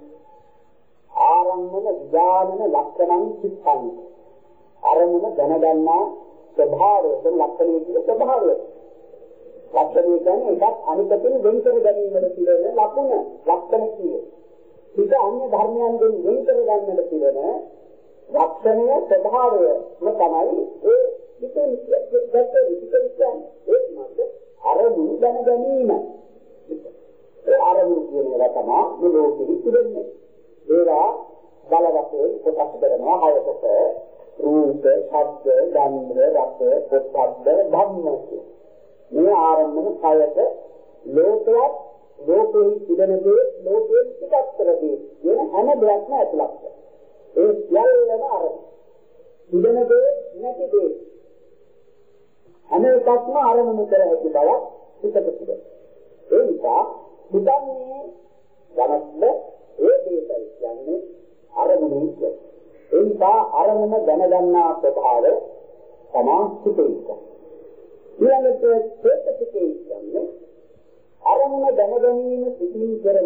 ආරම්මන විඥානන ලක්ෂණං සිතං. අරමුණ දැනගන්නා ස්වභාවය ලක්ෂණය කියන ස්වභාවය. ලක්ෂණය කියන්නේ එකක් අනිතකින් වෙන් කර ගැනීමට පිළිවෙල ලකුණ ලක්ෂණ කියන්නේ. සිත අන්‍ය ධර්මයන්ගෙන් වෙන් කර ගන්නට පිළිවෙල ලක්ෂණය ස්වභාවයම තමයි ඒ සිතේ දැක්කේ සිතේ කියන්නේ ඒක මත අරමුණු දැන ගැනීම. ඒ අරමුණු කියන ඒවා තමයි මේ ලෝකෙදි තිබෙන්නේ. ඒවා බලවත්ව කොටස් කරනවා හයකට රූප, ශබ්ද, ගන්ධ, රස, පොට්ටබ්බ, ධම්ම කියන. මේ ආරම්භන කයට ලෝකයක් ලෝකෙහි තිබෙන දේ ලෝකෙහි පිටත් කරදී කියන හැම දෙයක්ම ඇතුළත්. ඒ සියල්ලම අරමුණ. තිබෙන දේ නැති දේ හැම එකක්ම අරමුණු කර හැකි බව පිටත තිබෙනවා. ඒ නිසා හිතන්නේ ධනස්ද ඒ දේයි කියන්නේ අරමුණු කියන්නේ. ඒ නිසා අරමුණ දැනගන්නා ස්වභාවය තමයි සිතේ. ඊළඟට චේතසිකේ කියන්නේ අරමුණ දැනගැනීම සිතින් කරන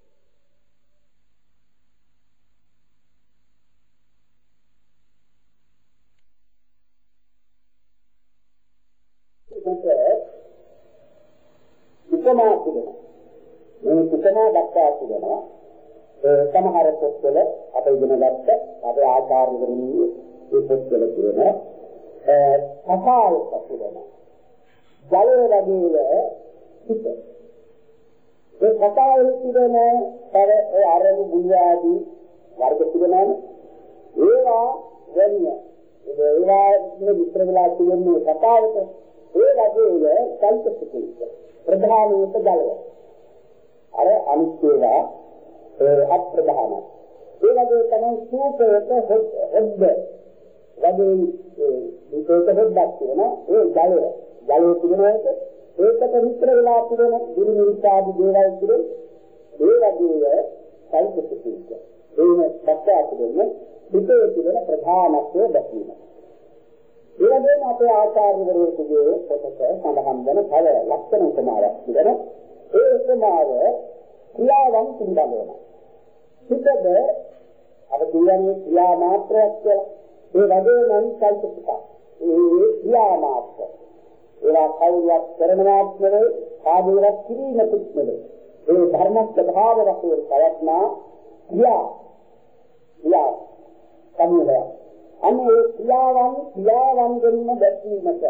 උපමා තිබෙනවා. මේ උපමා දක්වා තිබෙනවා. සමහර පොත්වල අප ඉගෙන ගත්ත අපේ ආචාර්යවරුන් මේ පොත්වල තිබෙනවා. කතාවක් තිබෙනවා. ජලය වගේ සිත. ඒ කතාවල තිබෙන තර ඒ අරමු බුද්ධාදී වර්ග තිබෙනවානේ. ඒවා වෙන්නේ ඒවා මේ විස්තර වෙලා තිබෙන්නේ කතාවට. ඒ වගේ කල්පසිතේ ප්‍රධානීත ජලය. අර අනිත්‍යවා අප්‍රධාන. ඒ වගේ තමයි සූපයට හොද්ද. වගේ ඒකක හොද්දක් තියෙනවා. ඒ ජලය. ජලය තිබෙනවාට ඒකට විස්තර වෙලා තිබෙන දිනු නිසාදී දේවල් තිබෙන ඒ වගේ සයිකෝසික. ඒන දැක්කා කියන්නේ හිතේ තිබෙන ප්‍රධානත්වය දැක්වීම. ඒ වගේම අපේ ආචාර්යවරුන්ගේ පොතක සඳහන් වන තව ලක්ෂණ උපමාවක් තිබෙනවා. ඒ උපමාව ක්‍රියාවන් පිළිබඳව වෙනවා. හිතද අර කියන්නේ ක්‍රියා මාත්‍රයක් කියලා. ඒ වගේම සයිකෝසික. ඒ ක්‍රියා මාත්‍ර. ඒවා කවුරුත් කරනවත් නෙවෙයි, ආදීවත් කිරීමකුත් නෙවෙයි. ඒ ධර්ම ස්වභාව වශයෙන් පවත්නා ක්‍රියා ක්‍රියා සම්මුදය. අනේ ක්‍රියාවන් ක්‍රියාවන්ගෙන්ම දැක්වීමට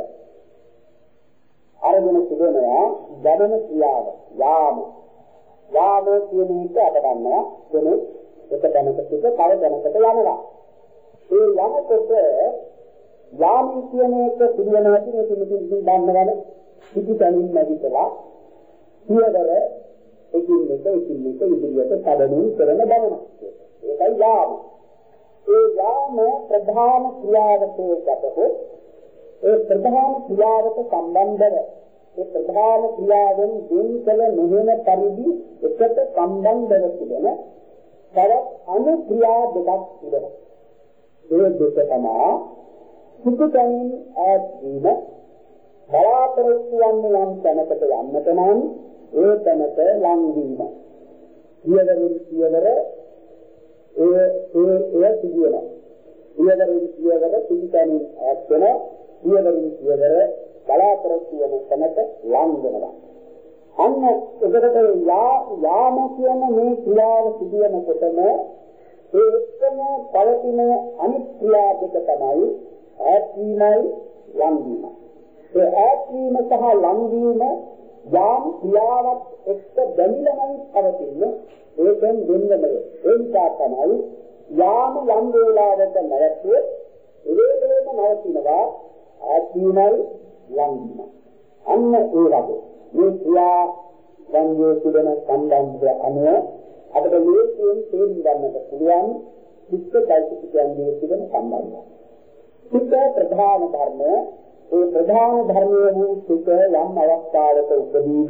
අරගෙන තිබෙනවා ගමන ක්‍රියාව යාම. යාම කියන එක අප දන්නවා වෙන එක දැනකට තව දැනකට යනවා. ඒ යනකොට යාම කියන එක පිළිවෙලක් තියෙන තුමුකින් දන්නවනේ පිටිතනින් නැගිටලා සියවර එකින් එක එකින් එක ඉදිරියට කඩමින් කරන ගමන. ඒකයි යාම. ඒ යාම ප්‍රධාන ක්‍රියාවකේ ගතහොත් ඒ ප්‍රධාන ක්‍රියාවට සම්බන්ධව ඒ ප්‍රධාන ක්‍රියාවෙන් දෙන් කළ නොවන පරිදි එකට සම්බන්ධව තිබෙන තවත් අනු ක්‍රියා දෙකක් තිබෙනවා. ඒ දෙක තමයි සුඛයෙන් ඈත් වීම, බලාපොරොත්තු වන්නේ යම් තැනකට යන්නට නම් ඒ තැනට ලං වීම. ඊවරින් ඊවර ඒ ඒ ඒ සිදුවෙනවා. ඊවරින් ඊවර පිටිතනින් ඈත් වෙන, ඊවරින් ඊවර බලාපොරොත්තු වන තැනට ලං වෙනවා. අන්න එකට යා යාම කියන මේ ක්‍රියාව සිදුවෙනකොටම ඒ එක්කම පවතින අනිත් ක්‍රියා දෙක තමයි ඈත් වීමයි ලං වීම. ඒ ඈත් වීම සහ ලං වීම යාම ක්‍රියාවක් එක්ක බැඳිලාමයි පවතින්නේ. ඒකෙන් දෙන්නමයි. ඒ නිසා තමයි යාම යම් වේලාවක නැවතුනේ ඒ වේලෙම නවතිනවා ඈත් වීමයි ලං වීම. අන්න ඒ වගේ මේ ක්‍රියා සංයෝග තිබෙන සම්බන්ධය අනුව අපිට මේකෙන් තේරුම් ගන්නට පුළුවන් චිත්තයිසිකයන්ගේ තිබෙන සම්බන්ධය. චිත්ත ප්‍රධාන ධර්මය, ඒ ප්‍රධාන ධර්මයේ වූ චිත්ත යම් අවස්ථාවක උපදීද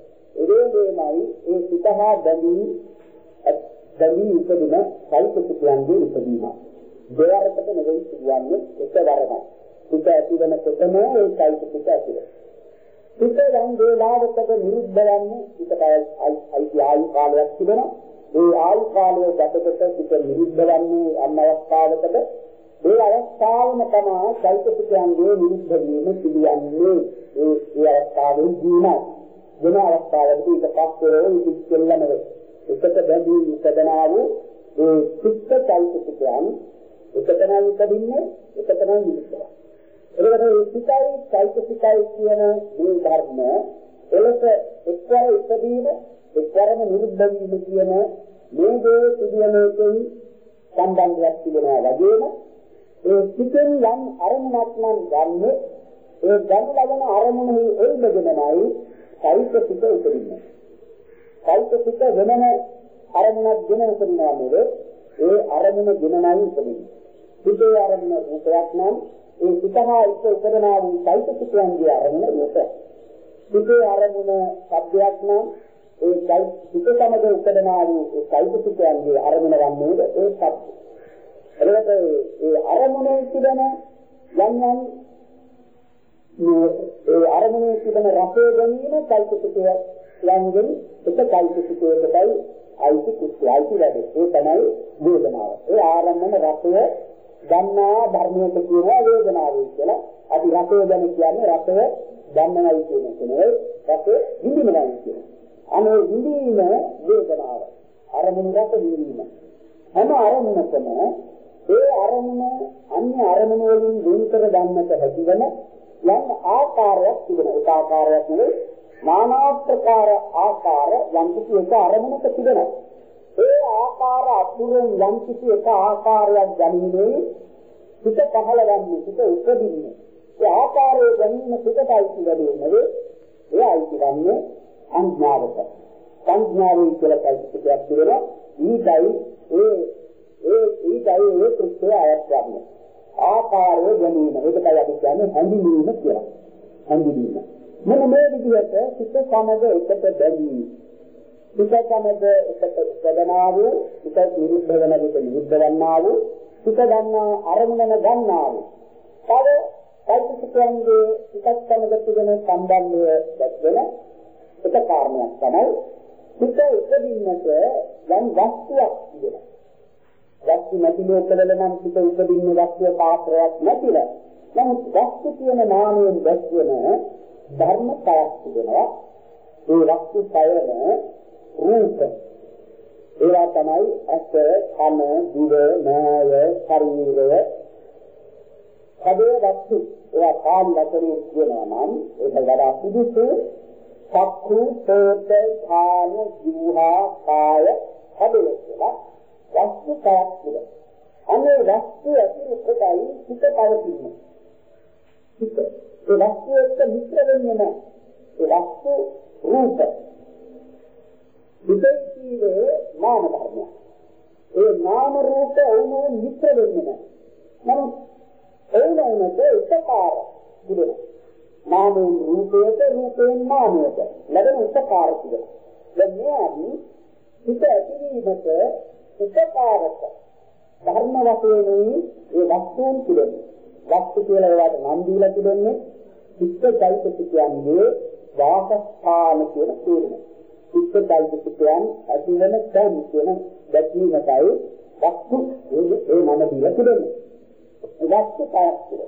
එරේමයි ඒ සිතහා බැඳී බැඳී උපදින සයිකෝසිකයන්ගේ උපදීම. දෙවරකට නෙවෙයි කියන්නේ එකවරමයි. චිත්ත ඇතිවන කොටම ඒ සයිකෝසික ඇතිවෙනවා. චිත්ත යම් වේලාවකට නිරුද්ධ වන්නේ චිත්තයි අයි ආයු කාලයක් තිබෙනවා. ඒ ආයු කාලයේ ගතකොට චිත්ත නිරුද්ධ වන්නේ අන්න අවස්ථාවකට ඒ අවස්ථාවම තමයි චෛතසිකයන්ගේ නිරුද්ධ වීම සිදුවන්නේ. ඒ ඒ අවස්ථාවේ ජීවන වෙන අවස්ථාවකදී ඊට පස්සේ ඉති කෙල්ලමද එකට බැඳී ඉපදනා වූ ඒ චිත්ත චෛතසිකයන් එකතනයි ඉපදින්නේ, එකතනයි නිරුද්ධ. එතකොට මේ සිතයි චෛතසිකයි කියන මේ ධර්ම එලෙස එක්වර ඉපදීම එක්වරම නිරුද්ධ වීම කියන මේ දේ සිදුවනකෙයි සම්බන්ධයක් තිබෙනවා. වගේම ඒ සිතෙන් යම් අරමුණක් නම් ගන්න ඒ ගන්න ලබන අරමුණෙහි එල්බගෙනමයි චෛතසික උපදින්නේ. චෛතසික වෙනම අරමුණක් ගෙන උපදිනවා නේද? ඒ අරමුණ ගෙනමයි උපදින්නේ. සිතේ අරමුණ රූපයක් නම් ඒ සිතහා එක්ක උපදනා වූ චෛතසිකයන්ගේ අරමුණ රූපය. සිතේ අරමුණ ශබ්දයක් නම් ඒ චෛතසික සමග උපදනා වූ ඒ චෛතසිකයන්ගේ අරමුණ වන්නේද ඒ ශබ්ද. එතකොට ඒ අරමුණේ තිබෙන යම් යම් ඒ අරමුණේ තිබෙන රසය ගැනීම චෛතසිකයන්ගෙන් එක චෛතසිකයකටයි අයිති කුස්ති අයිති වැඩේ. ඒ තමයි වේදනාව. ඒ ආරම්භන රසය ගන්නා ධර්මයට කියනවා වේදනාවයි කියලා. අපි රසය ගැන කියන්නේ රසය ගන්නවයි කියන එක නෙවෙයි, රසය විඳිනවයි කියන්නේ. අනේ විඳීම වේදනාව. අරමුණ රස විඳීම. හැම අරමුණකම ඒ අරමුණ අන්‍ය අරමුණ වලින් වෙන්කර ගන්නට හැකිවන යම් ආකාරයක් තිබෙනවා. ඒ ආකාරයක් නෙවෙයි, নানা ප්‍රකාර ආකාර යම් කිසි එක අරමුණක තිබෙනවා. ඒ ආකාර අතුරෙන් යම් කිසි එක ආකාරයක් ගැනීමේ සිත පහළවන්නේ, සිත උපදින්නේ. ඒ ආකාරයේ ගැනීම සිතටයි කියන්නේ නෙවෙයි, එයයි කියන්නේ අඥානක. සංඥාවෙන් කියලා කල්පිතයක් තිබෙනවා. ඊටයි ඒ ඒ ඊටයි ඒ කෘත්‍යය ආයත්වන්නේ. ආකාරයේ ගැනීම. ඒකයි අපි කියන්නේ හැඳින්වීම කියලා. හැඳින්වීම. මෙන්න මේ විදිහට සිත සමග එකට බැඳී සිත සමග එකට උපදනා වූ සිත නිරුද්ධ වෙන විට නිරුද්ධ වන්නා වූ සිත ගන්නා අරමුණ ගන්නා වූ තව චෛතසිකයන්ගේ සිතත් සමග තිබෙන සම්බන්ධය දැක්වෙන එක කාරණයක් තමයි සිත උපදින්නට යම් වස්තුවක් තිබෙනවා. වස්තු නැති ලෝකවල නම් සිත උපදින්න වස්තුව පාත්‍රයක් නැතිල. නමුත් වස්තු කියන නාමයෙන් දැක්වෙන ධර්මතාවක් තිබෙනවා. ඒ වස්තු පයන රූප. ඒවා තමයි ඇස, කන, දිව, නාය, ශරීරය. හදේ වස්තු. ඒවා කාම වශයෙන් කියනවා නම් ඒක වඩා පිළිසු චක්ඛු, සෝත, ඝාන, ජීවහා, කාය හදේ කියලා වස්තු පයක් තිබෙනවා. අනේ වස්තු ඇතුළු කොටයි සිත පවතින්නේ. සිත. ඒ වස්තු එක්ක මිත්‍ර වෙන්නේ නැහැ. ඒ වස්තු රූප. විදේශීයේ නාම ධර්මයක්. ඒ නාම රූප වුණේ මිත්‍ර වෙන්නේ නැහැ. නමුත් ඒනොනට උපකාර තිබෙනවා. නාමයෙන් රූපයට, රූපයෙන් නාමයට ලැබෙන උපකාර තිබෙනවා. දැන් මෙයාදී හිත ඇතිවීමට උපකාරක ධර්ම වශයෙන් ඒ වස්තුන් තිබෙනවා. වස්තු කියලා ඒවට නම් දීලා තිබෙන්නේ චිත්තචෛතසිකයන්ගේ වාසස්ථාන කියන තේරුම. චිත්තචෛතසිකයන් ඇතිවෙන තැන් කියන දැක්වීමයි වස්තු ඒ නම දීලා තිබෙන්නේ. වස්තු පයක් තිබෙනවා.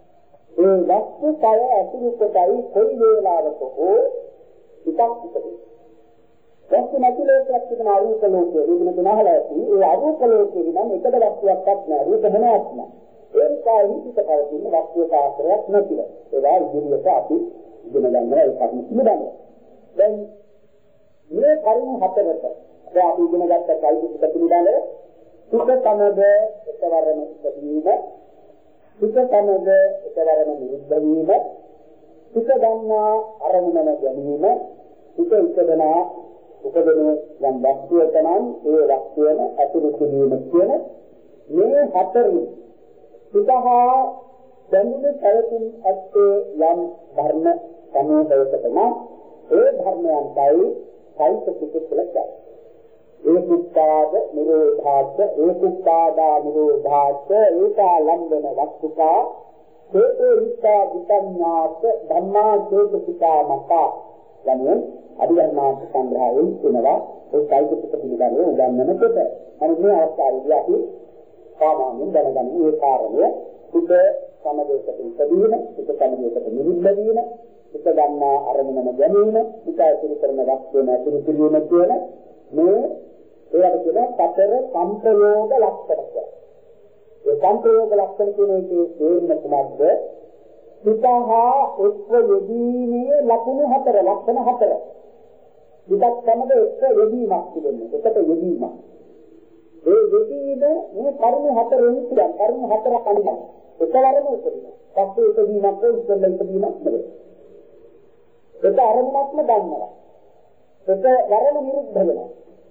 ඒ වස්තු පය ඇතුළු කොටයි කොයි වේලාවක හෝ පිටක් පිටේ. වස්තු නැති ලෝකයක් තිබෙන අරූප ලෝකයේ විදින තුනහලා ඇති. ඒ අරූප ලෝකයේ නම් එකද වස්තුවක්වත් නැහැ. රූප මොනවත් නැහැ. ඒ නිසා හිතට පවතින වස්තුවක ආශ්‍රයක් නැතිව. ඒවා ඉදිරියට අපි ඉගෙන ගන්නවා ඒ කර්ම පිළිබඳව. දැන් මේ කර්ම හතරට දැන් අපි ඉගෙන ගත්ත කල්පිත පිළිබඳව සුඛ සමග එකවරම ඉපදීම, සුඛ සමග එකවරම නිරුද්ධ වීම, සුඛ ගන්නා අරමුණන ගැනීම, සුඛ උපදනා උපදන යම් වස්තුවක නම් ඒ වස්තුවන අතුරු කිරීම කියන මේ හතරින් සුඛහා බැඳුණු පැවතුම් ඇත්තේ යම් ධර්ම සමූහයකට නම් ඒ ධර්මයන්යි සයිතසික කියලා කියනවා. ඒකුත්පාද නිරෝධාත් ඒකුත්පාදා නිරෝධාත් ඒකාලම්බන වස්තුකා හේතෝ විස්සා විඥාත ධම්මා චේතසිකා මතා යන්නේ අභිධර්මාර්ථ සංග්‍රහයෙන් කියනවා ඒ සයිතසික පිළිබඳව උගන්වනකොට අනිත් මේ අවස්ථාවේදී අපි සාමාන්‍යයෙන් දැනගන්න මේ කාරණය සුඛ සමදේශක ඉදීන සුඛ සමදේශක නිරුද්ධ වීම සුඛ ගන්නා අරමුණම ගැනීම සුඛ අසුරු කරන වස්තුවන අසුරු කිරීම කියන මේ ඒවට කියන සතර සංප්‍රයෝග ලක්ෂණ කියලා. ඒ සංප්‍රයෝග ලක්ෂණ කියන එකේ තේරුම කොහොමද? සුඛහා එක්ව යෙදීමේ ලක්ෂණ හතර ලක්ෂණ හතර. විදක් සමග එක්ව යෙදීමක් තිබෙනවා. එකට යෙදීමක්. ඒ යෙදීම මේ කර්ම හතරෙන් කියන කර්ම හතර කන්නේ. එකවරම උපදිනවා. පස්සේ උපදීමක් ඉස්සෙල්ලා උපදීමක් නෙවෙයි. ඒක අරමුණක්ම ගන්නවා. ඒක වරම නිරුද්ධ වෙනවා.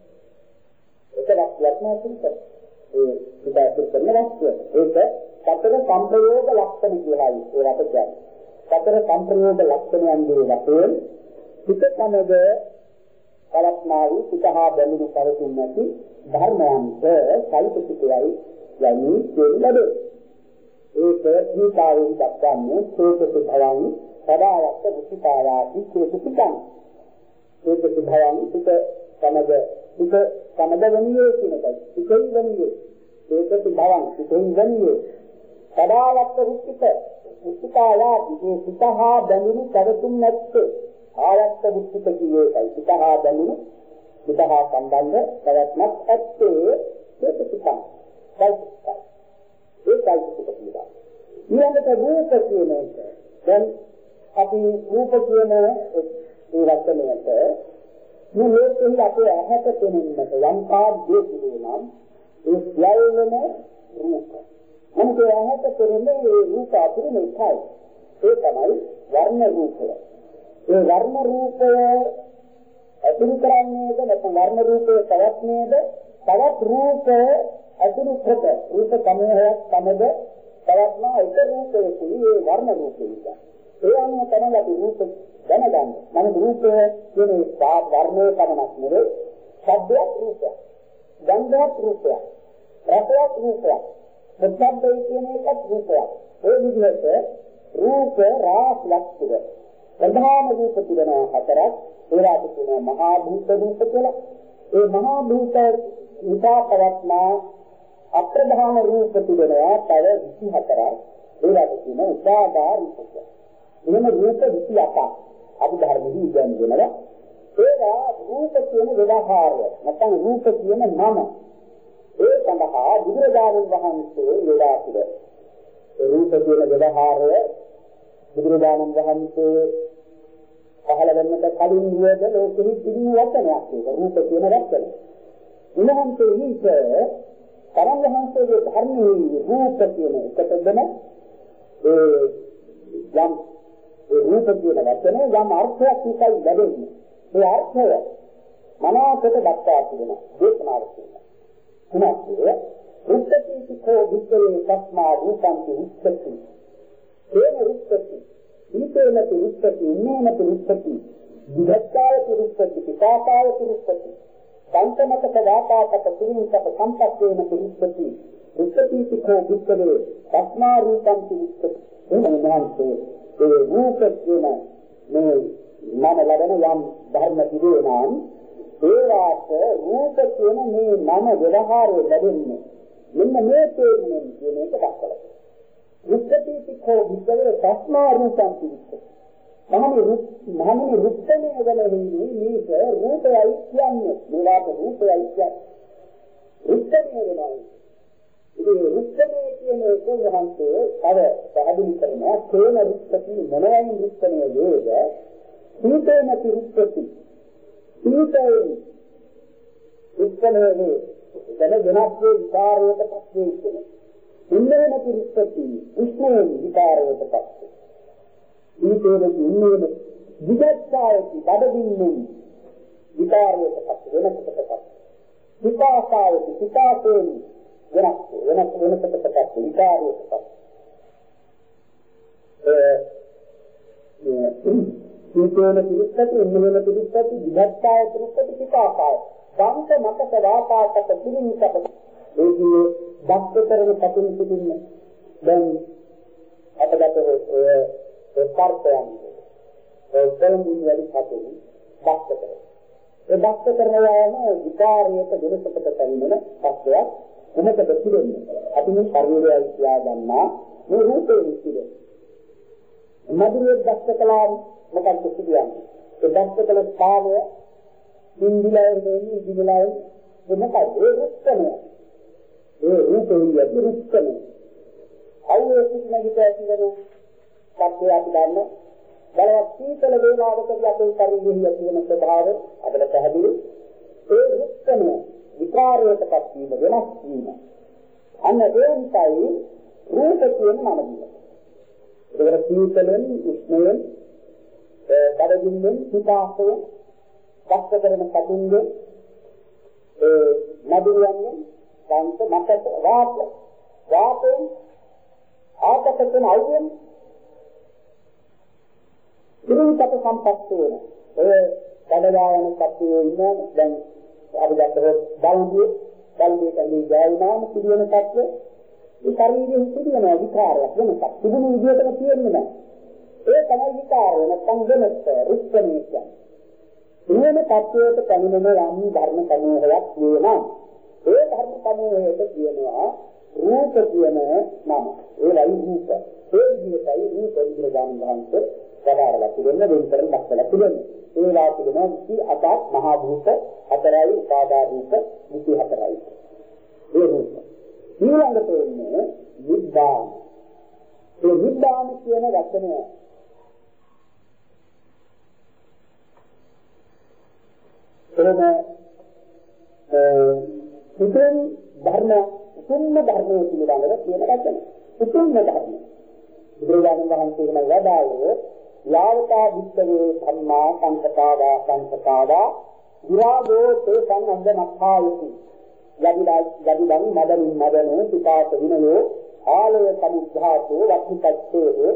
ඒක ලක්ෂණ නැතිව ඒ විදාසිත කරන ලක්ෂණ. ඒක සතර සංප්‍රයෝග ලක්ෂණ කියලායි ඒකට කියන්නේ. සතර සංප්‍රයෝග ලක්ෂණයන්ගේ වශයෙන් පිට සමග කලස්නාවි පිටහා බැඳුණු පරිතුම් නැති ධර්මයන්ට සයිතසිකයයි යන්නේ දෙන්නද. ඒ ප්‍රතිපාවෙන් දක්වන්නේ සෝතස භවං සදාවස්ත මුචිතායාති චේතසිකං. චේතසික භවං පිට සමග පිට සමග වන්නේ කියන එකයි. පිටෙන් වන්නේ චේතසික භවං පිටෙන් වන්නේ සදාවස්ත මුචිත මුචිතායාති මේ පිටහා බැඳුණු පරිතුම් නැත්තේ ආයත්ත මුචිත කියේ එකයි. පිටහා බැඳුණු පිටහා සම්බන්ධ ප්‍රවත්මක් ඇත්තේ චේතසිකං. සයිතසිකං. ඒ සයිතසික පිළිබඳ. ඊළඟට රූප කියන එක. දැන් අපි රූප කියන ඒ වචනයට මේ ලෝකෙහි අපේ ඇහැට පෙනෙන්නට යම් කාර්යයක් තිබෙනවා. ඒ සියල්ලම රූප. අනිත් ඇහැට පෙනෙන්නේ ඒ රූප අතුරින් එකයි. ඒ තමයි වර්ණ රූපය. ඒ වර්ණ රූපය අතුරු කරන්නේද නැත්නම් වර්ණ රූපය තවත්නේද තවත් රූප අතුරු කොට රූප සමූහයක් සමග තවත්න එක රූපයකුයි ඒ වර්ණ රූපය. ඒ අනුව තමයි අපි රූප දැනගන්නේ. මම රූපය කියන්නේ සාත් වර්ණයේ පමණක් නෙවෙයි ශබ්දයක් රූපයක්, ගන්ධයක් රූපයක්, රසයක් රූපයක්, මුද්දේ කියන එකත් රූපයක්. ඒ විදිහට රූප රාශියක් තිබෙනවා. ප්‍රධාන රූප තිබෙනවා හතරක්. ඒවාට කියනවා මහා භූත රූප කියලා. ඒ මහා භූත විපාකවත්නා අප්‍රධාන රූප තිබෙනවා තව විසි හතරක්. ඒවාට කියනවා උපාදාන රූප කියලා. එහෙම රූප විසි අටක් අභිධර්මයේ ඉගෙනගෙනවා. ඒවා රූප කියන ව්‍යවහාරය නැත්නම් රූප කියන නම. ඒ සඳහා බුදුරජාණන් වහන්සේ යොදා තිබෙනවා. ඒ රූප කියන ව්‍යවහාරය බුදුරජාණන් වහන්සේ පහළ වෙන්නට කලින් වියද ලෝකෙහි තිබුණු වචනයක්. ඒක රූප කියන වචනය. උන්වහන්සේ හිත තරංග වහන්සේගේ ධර්මයේ රූප කියන එකට දෙන ඒ යම් ඒ රූප කියන වචනේ යම් අර්ථයක් විසයි ලැබෙන්නේ. ඒ අර්ථය මනාකොට දක්වා තිබෙනවා දේශනාව තුළ. උනාසේ රුක්කතිකෝ විස්තරේ සස්මා රූපන්ති උච්චති. ඒන රුක්කති ඊතේන රුක්කති ඉන්නේන රුක්කති විදක්කාය රුක්කති පිපාකාය රුක්කති සංකමක දාතාපත පිරින්සප සම්පත්තේන රුක්කති රුක්කතිකෝ විස්තරේ සස්මා රූපන්ති උච්චති. එනවාන්සේ ඒ රූප කියන මේ මන ලබන යම් ධර්ම පිළිවෙලන් ඒවාට රූප කියන මේ මන ව්‍යවහාරය ලැබෙන්නේ මෙන්න මේ තේරුමෙන් කියන එක දක්වලා. රුක්කතිකෝ විස්තරේ සස්මා රූපන්ති උච්චති. මහණි රූප මහණි රුක්කනේ වෙලෙන්නේ මේක රූපයයි කියන්නේ. මේවාට රූපයයි කියන්නේ. රුක්කනේ වෙනවා. ඉතින් රුක්කනේ කියන කොහොමහන්සේ අර පැහැදිලි කරනවා තේන රුක්කති මොනවයින් රුක්කනේ වේද? සීතේන රුක්කති. සීතේ රුක්කනේ වේ. එතන වෙනස් වේ විකාරයට පස්සේ කියන්නේ. ඉන්නේන රුක්කති උෂ්ණේ විකාරයට පස්සේ. ඊටේන ඉන්නේන විදක්කායති බඩගින්නේ විකාරයට පස්සේ වෙනකට පස්සේ. විපාකායති විපාකේ වෙනස් වෙනස් වෙනකට පස්සේ විකාරයට පස්සේ. ඒ ඊටේන රුක්කති ඉන්නේන රුක්කති විදක්කායති රුක්කති විපාකාය. සංක මතක වාපාතක පිළිමිතක ඒකේ දක්තරන කතුන් පිටින්නේ දැන් අපකට ඔය ස්පර්ශයන් ඒ දෙන්නේ වැඩි කතුන් දක්තර ඒ දක්තර කරනවාම විකාරයට වෙනසකට පැමිණෙන පස්සයක් මොකද පිළිෙන්නේ අපි මේ ශරීරයයි කියා ගන්නා මේ රූපේ විශ්ිනේ මధుරයේ දක්තකලා මොකක්ද කියන්නේ ඒ දක්තකල ස්ථානය ඉන්දියාවේ ඉන්දියාවේ මොකක්ද ඒ රුක්කනේ ඒ රූපේ රුක්කනේ අයියේ කිසිමකට ඇතිවෙන සත්‍යය අපි දන්න බලවත් සීතල වේලාවකදී අපේ ශරීරයේ ඇතිවෙන ස්වභාවය අපිට පැහැදිලි. ඒ රුක්කනේ විකාරයටපත් වීම වෙනස් වීම. අන්න ඒ නිසායි රූප කියන නම දීලා. ඒකට සීතලෙන් උෂ්ණයෙන් බඩගින්නෙන් පිපාසයෙන් දක්ෂ කරන කටින්ගෙන් ඒ මధుරයෙන් සංත මතක වාත වාතයෙන් ආතකයෙන් අයියෙන් ඉරින්කට සම්පත් වෙන ඒ කඩදායන කප්පියේ ඉන්න දැන් අපි දැක්කේ බලන්නේ බලන්නේ කන්නේ ගෑවුනාම පිළිවෙන තත්ත්ව ඒ ශරීරයේ පිළිවෙන විකාරයක් වෙනසක් තිබුණු විදිහටම තියෙන්නේ නැහැ. ඒ තමයි විකාරය නැත්නම් වෙනස රුක්කනේ කියන්නේ. ඉන්නේ තත්ත්වයට පැමිණෙන යම් ධර්ම සමූහයක් වෙනවා. ඒ ධර්ම සමූහයට කියනවා රූප කියන නම. ඒ වයි රූප. ඒ විදිහටයි රූප විද්‍යාවන් වහන්සේ වදාරලා තිබෙන වෙනතර දක්වලා තිබෙනවා. ඒ වාසිකම විසි අටක් මහා භූත හතරයි උපාදාන රූප විසි හතරයි. ඒ රූප. ඊළඟට එන්නේ නිබ්බාන. ඒ නිබ්බාන කියන වචනය එතන උතුම් ධර්ම උතුම් ධර්මයේ පිළිබඳව කියන වචන. උතුම් ධර්ම. බුදුරජාණන් වහන්සේ කියන වදාළේ යාවතා විස්තරේ ධම්මා සංකතාවා සංකතාවා විරාගෝ තේ සංඅංගමක්ඛායති. යදිදා යදිදං මදනින් මදනෝ පිපාස විනයෝ ආලය සමුද්ධාතෝ වක්ඛිතත්තේ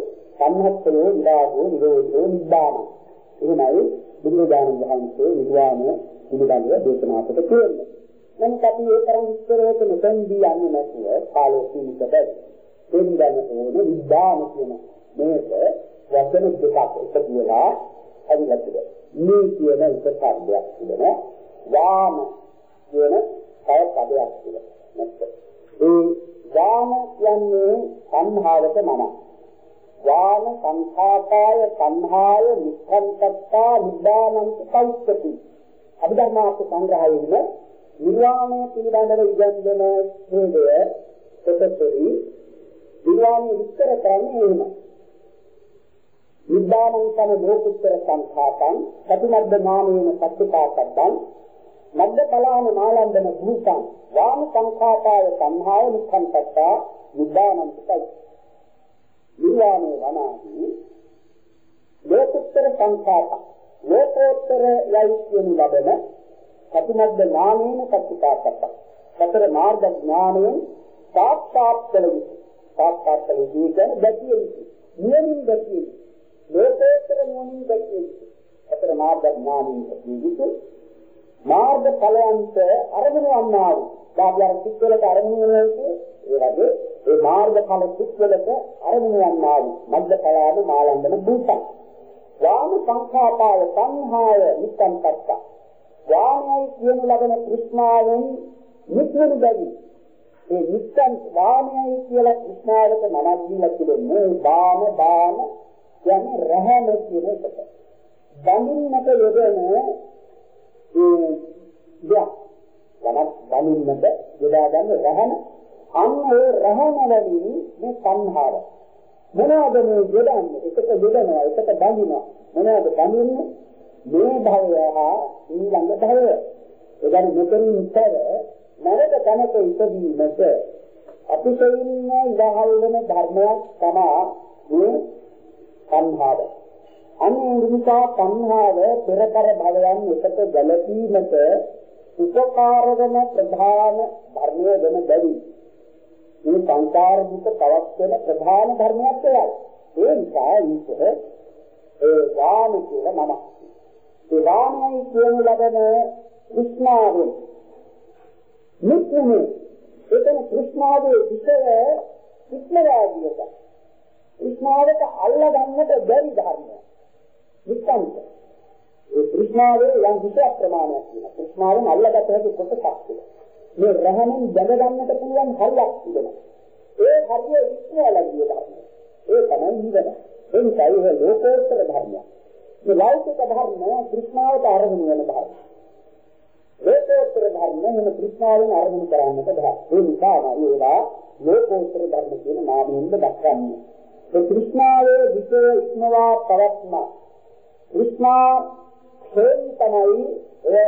සම්හත්තෝ විරාගෝ නිරෝධෝ නිබ්බාන. එහෙමයි බුදුරජාණන් වහන්සේ නිර්වාණය පිළිබඳව දේශනා කොට තියෙනවා. නමුත් අපි ඒ තරම් ඉස්සරහට මෙතෙන්දී යන්නේ නැතුව කාලය සීමිත බැරි. දෙන්නම ඕනේ විද්‍යාන කියන මේක වචන දෙකක් එකතු වෙලා හරියට තිබෙනවා. මේ කියන එක පදයක් තිබෙනවා. වාම කියන තව පදයක් තිබෙනවා. ඒ වාම කියන්නේ සංහාවක නම. වාම සංඛාපාය සංහාය නිස්සංකත්තා නිබ්බානන්ත කෞච්චති. අභිධර්මාර්ථ සංග්‍රහයේ නිර්වාණය පිළිබඳව ඉගැන්වෙන හේතුය කොටසෙහි නිර්වාණය විස්තර කරන්නේ එහෙම. නිබ්බානං සම ලෝකුත්තර සංඛාතං සතිමද්ද නාමේන සත්‍තිපාතං මද්ද කලාන මාලන්දන භූතං වාම සංඛාතාය සංහාය නිස්සංකත්තා නිබ්බානන්ත කෞච්චති. නිර්වාණය වනාදී ලෝකුත්තර සංඛාතං ලෝකෝත්තර යයි කියනු ලබන සතිමද්ද ඥානේන සත්‍තිපාතක සතර මාර්ග ඥානයෙන් සාක්ෂාත් කළ යුතු සාක්ෂාත් කළ යුතු කියන්නේ දැකිය යුතු නියමින් දැකිය යුතු ලෝකෝත්තර නුවණින් දැකිය යුතු සතර මාර්ග ඥානයෙන් දැකිය යුතු මාර්ග ඵලයන්ට අරමුණු වන්නා වූ දායර සිත්වලට අරමුණු වෙනවා ඒ වගේ ඒ මාර්ග ඵල සිත්වලට අරමුණු වන්නා වූ මද්ද ඵලාද මාලන්දන භූතං වාම සංඛාපාය සංහාය නිස්සංකත්ත වාමයි කියන ලබන කෘෂ්ණාවෙන් නිත්වනු බැරි ඒ නිස්සං වාමයි කියලා කෘෂ්ණාවට නමක් දීලා තිබෙන්නේ වාම වාම කියන්නේ රහම කියන එකට බඳින්නට යෙදෙන ඒ දෙයක් වනත් බඳින්නට යොදා ගන්න රහම අන්න ඒ රහම වලින් මේ සංහාර මොනවාද මේ යොදන්නේ එකට යොදනවා එකට බඳිනවා මොනවාද බඳින්නේ මේ භවය හා ඊළඟ භවය එදන් මෙතනින් ඉතර නරක තැනක ඉපදීමට අතිශයින්ම ඉවහල් වෙන ධර්මයක් තමයි මේ සංහාව. අන්නේ නිසා සංහාව පෙරතර භවයන් එකට ගැලපීමට උපකාර වෙන ප්‍රධාන ධර්මය වෙන බැරි. මේ සංකාර දුක තවත් වෙන ප්‍රධාන ධර්මයක් ඒයි. ඒ නිසා ඊට ඒ වාම කියලා නමක්. ඒ වාමයි කියන ලබන කෘෂ්ණාවෙන් නිත්‍යනේ එතන කෘෂ්ණාවේ විෂය විස්මයාදියක කෘෂ්ණාවට අල්ල ගන්නට බැරි ධර්මයක් නිත්‍යන්ත ඒ කෘෂ්ණාවේ යම් විෂය ප්‍රමාණයක් තියෙනවා කෘෂ්ණාවෙන් අල්ලගත හැකි කොටසක් තියෙනවා මේ රහමෙන් දැක ගන්නට පුළුවන් හරියක් තිබෙනවා ඒ හරිය විස්මයාලගිය ධර්මය ඒ තමයි නිවන එනිසා ඒ ලෝකෝත්තර ධර්මයක් මේ ලෞකික ධර්ම කෘෂ්ණාවට අරමුණු වෙන ධර්ම ලෝකෝත්තර ධර්ම වෙන කෘෂ්ණාවෙන් අරමුණු කරන්නට බෑ ඒ නිසා ඒවා ලෝකෝත්තර ධර්ම කියන නාමයෙන් දක්වන්නේ ඒ කෘෂ්ණාවේ විෂය ඉක්මවා පවත්න කෘෂ්ණා ක්ෂේම තමයි ඒ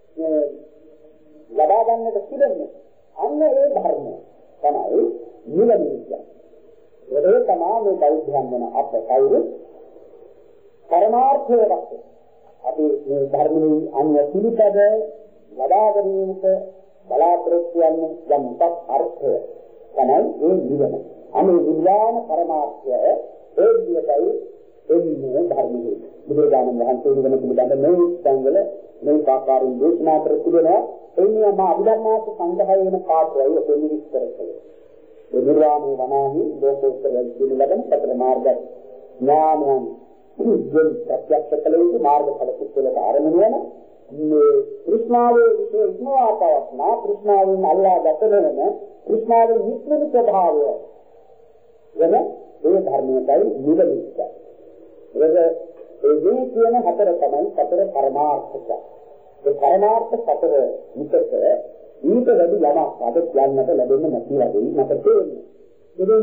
ලබා ගන්නට තිබෙන්නේ අන්න ඒ ධර්ම තමයි නිවන කියන්නේ ඒ තමයි මේ බෞද්ධයන් වන අප කවුරු පරමාර්ථය වශයෙන් අපි මේ ධර්මයේ අන්‍ය පිළිපද ලබා ගැනීමට බලාපොරොත්තු වන යම් පත් අර්ථය තමයි ඒ නිවන. අනේ විඥාන පරමාර්ථය ඒ විදිහටයි එන්නේ ධර්මයේ. බුදුරජාණන් වහන්සේ නිවන පිළිබඳ මේ සංගල මේ ආකාරයෙන් දේශනා කර තිබෙනවා. එන්නේ මා අභිධර්මාර්ථ සංග්‍රහය වෙන පාඩුවයි ඔතන විස්තර කළේ. ඒ නිර්වාණය වනාහි ලෝකෝත්තර කියන ලබන සතර මාර්ග ඥානයන් ඉතින් ප්‍රත්‍යක්ෂ කළ යුතු මාර්ගඵල කුසලට ආරමුණු වෙන මේ කෘෂ්ණාවේ විශේෂ ඉක්මවාපවත්න කෘෂ්ණාවෙන් අල්ලා ගතවෙන කෘෂ්ණාවේ නිත්‍ය ස්වභාවය වෙන ඒ ධර්මයයි නිවනිච්ච. ඒක ඒ මේ කියන හතර තමයි සතර පරමාර්ථක. ඒ පරමාර්ථ සතර විතක ඊට වැඩි යමක් අද කියන්නට ලැබෙන්නේ නැති වගේ මට තේරෙනවා. ඉතින්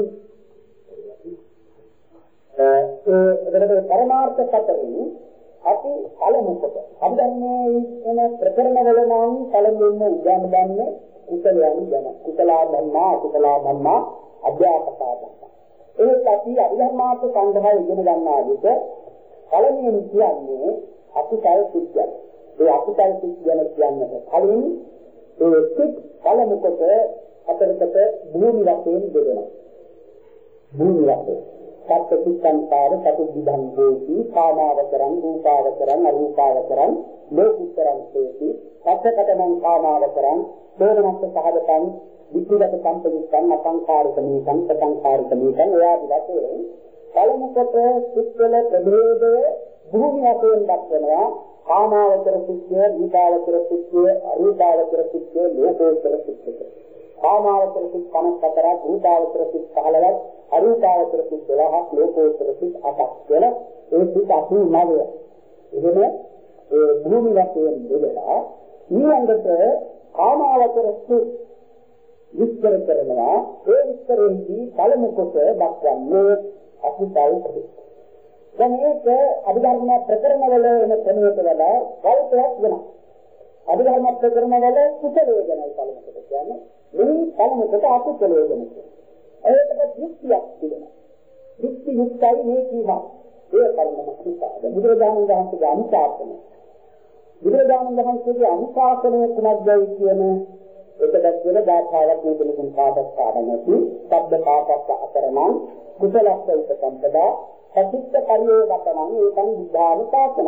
ඒ පරමාර්ථ සතරෙන් අපි පළමු කොට අපි දන්නේ එන ප්‍රකරණ වල නම් පළමුවෙන්ම උදාන දන්නේ කුසලයන් ගැන කුසලා ධර්මා කුසලා ධර්මා අධ්‍යාපකාදා ඒක අපි අභිධර්මාර්ථ සංග්‍රහය ඉගෙන ගන්නා විට පළමුවෙන් කියන්නේ අකුසල සිද්ධිය. ඒ අකුසල සිද්ධිය කියන්නට කලින් ඒ සිත් පළමු කොට අතරකට භූමි වශයෙන් බෙදෙනවා. භූමි වශයෙන් සත්‍චිත්තංකාර චතුද්ධිධම් හේති කාමාවචරං රූපාවචරං අරූපාවචරං ලෝකුත්තරං හේති සත්‍යකතමං කාමාවචරං සෝමනස්ස සහගතං විද්‍යුත සම්පදිස්සං අසංඛාරික මේකං සසංඛාරික මේකං එයාදි වශයෙන් පළමු කොට සිත්වල ප්‍රභේදය භූමි වශයෙන් දක්වනවා කාමාවචර සිත්ය, රූපාවචර සිත්ය, අරූපාවචර සිත්ය, ලෝකෝත්තර සිත්ය. කාමාවචර සිත් පනස් හතරක්, රූපාවචර සිත් පහළොවක්, අරූපාවචර සිත් දොළහක්, ලෝකෝත්තර සිත් අටක් වෙන ඒ සිත් අසූ නවය. එහෙම ඒ භූමි වශයෙන් බෙදලා ඊළඟට කාමාවචර සිත් විස්තර කරනවා. ඒ විස්තරෙන්දී පළමු කොට දක්වන්නේ අකුසල් සිත්. දැන් මේක අභිධර්ම ප්‍රකරණවල එන ක්‍රමයට වඩා කල්පයක් වෙනවා. අභිධර්ම ප්‍රකරණවල කුසලයේ ගැනයි පළමු කොට කියන්නේ. මේ පළමු කොට අකුසලයේ ගැන කියන්නේ. ඒකට දෘෂ්ටියක් තිබෙනවා. දෘෂ්ටි යුක්තයි මේ කීවා. ඒ පළමු කොට බුදුරජාණන් වහන්සේගේ අනුශාසනය. බුදුරජාණන් වහන්සේගේ අනුශාසනය කුමක්දයි කියන එකට වෙන දාඨාවක් මේකෙන් පාදස්ථානයි. සබ්බ පාපස්ස අකරණං කුසලස්ස උපසම්පදා සතිත්ත පරියෝගතනම් ඒකන් විධාන සාසන.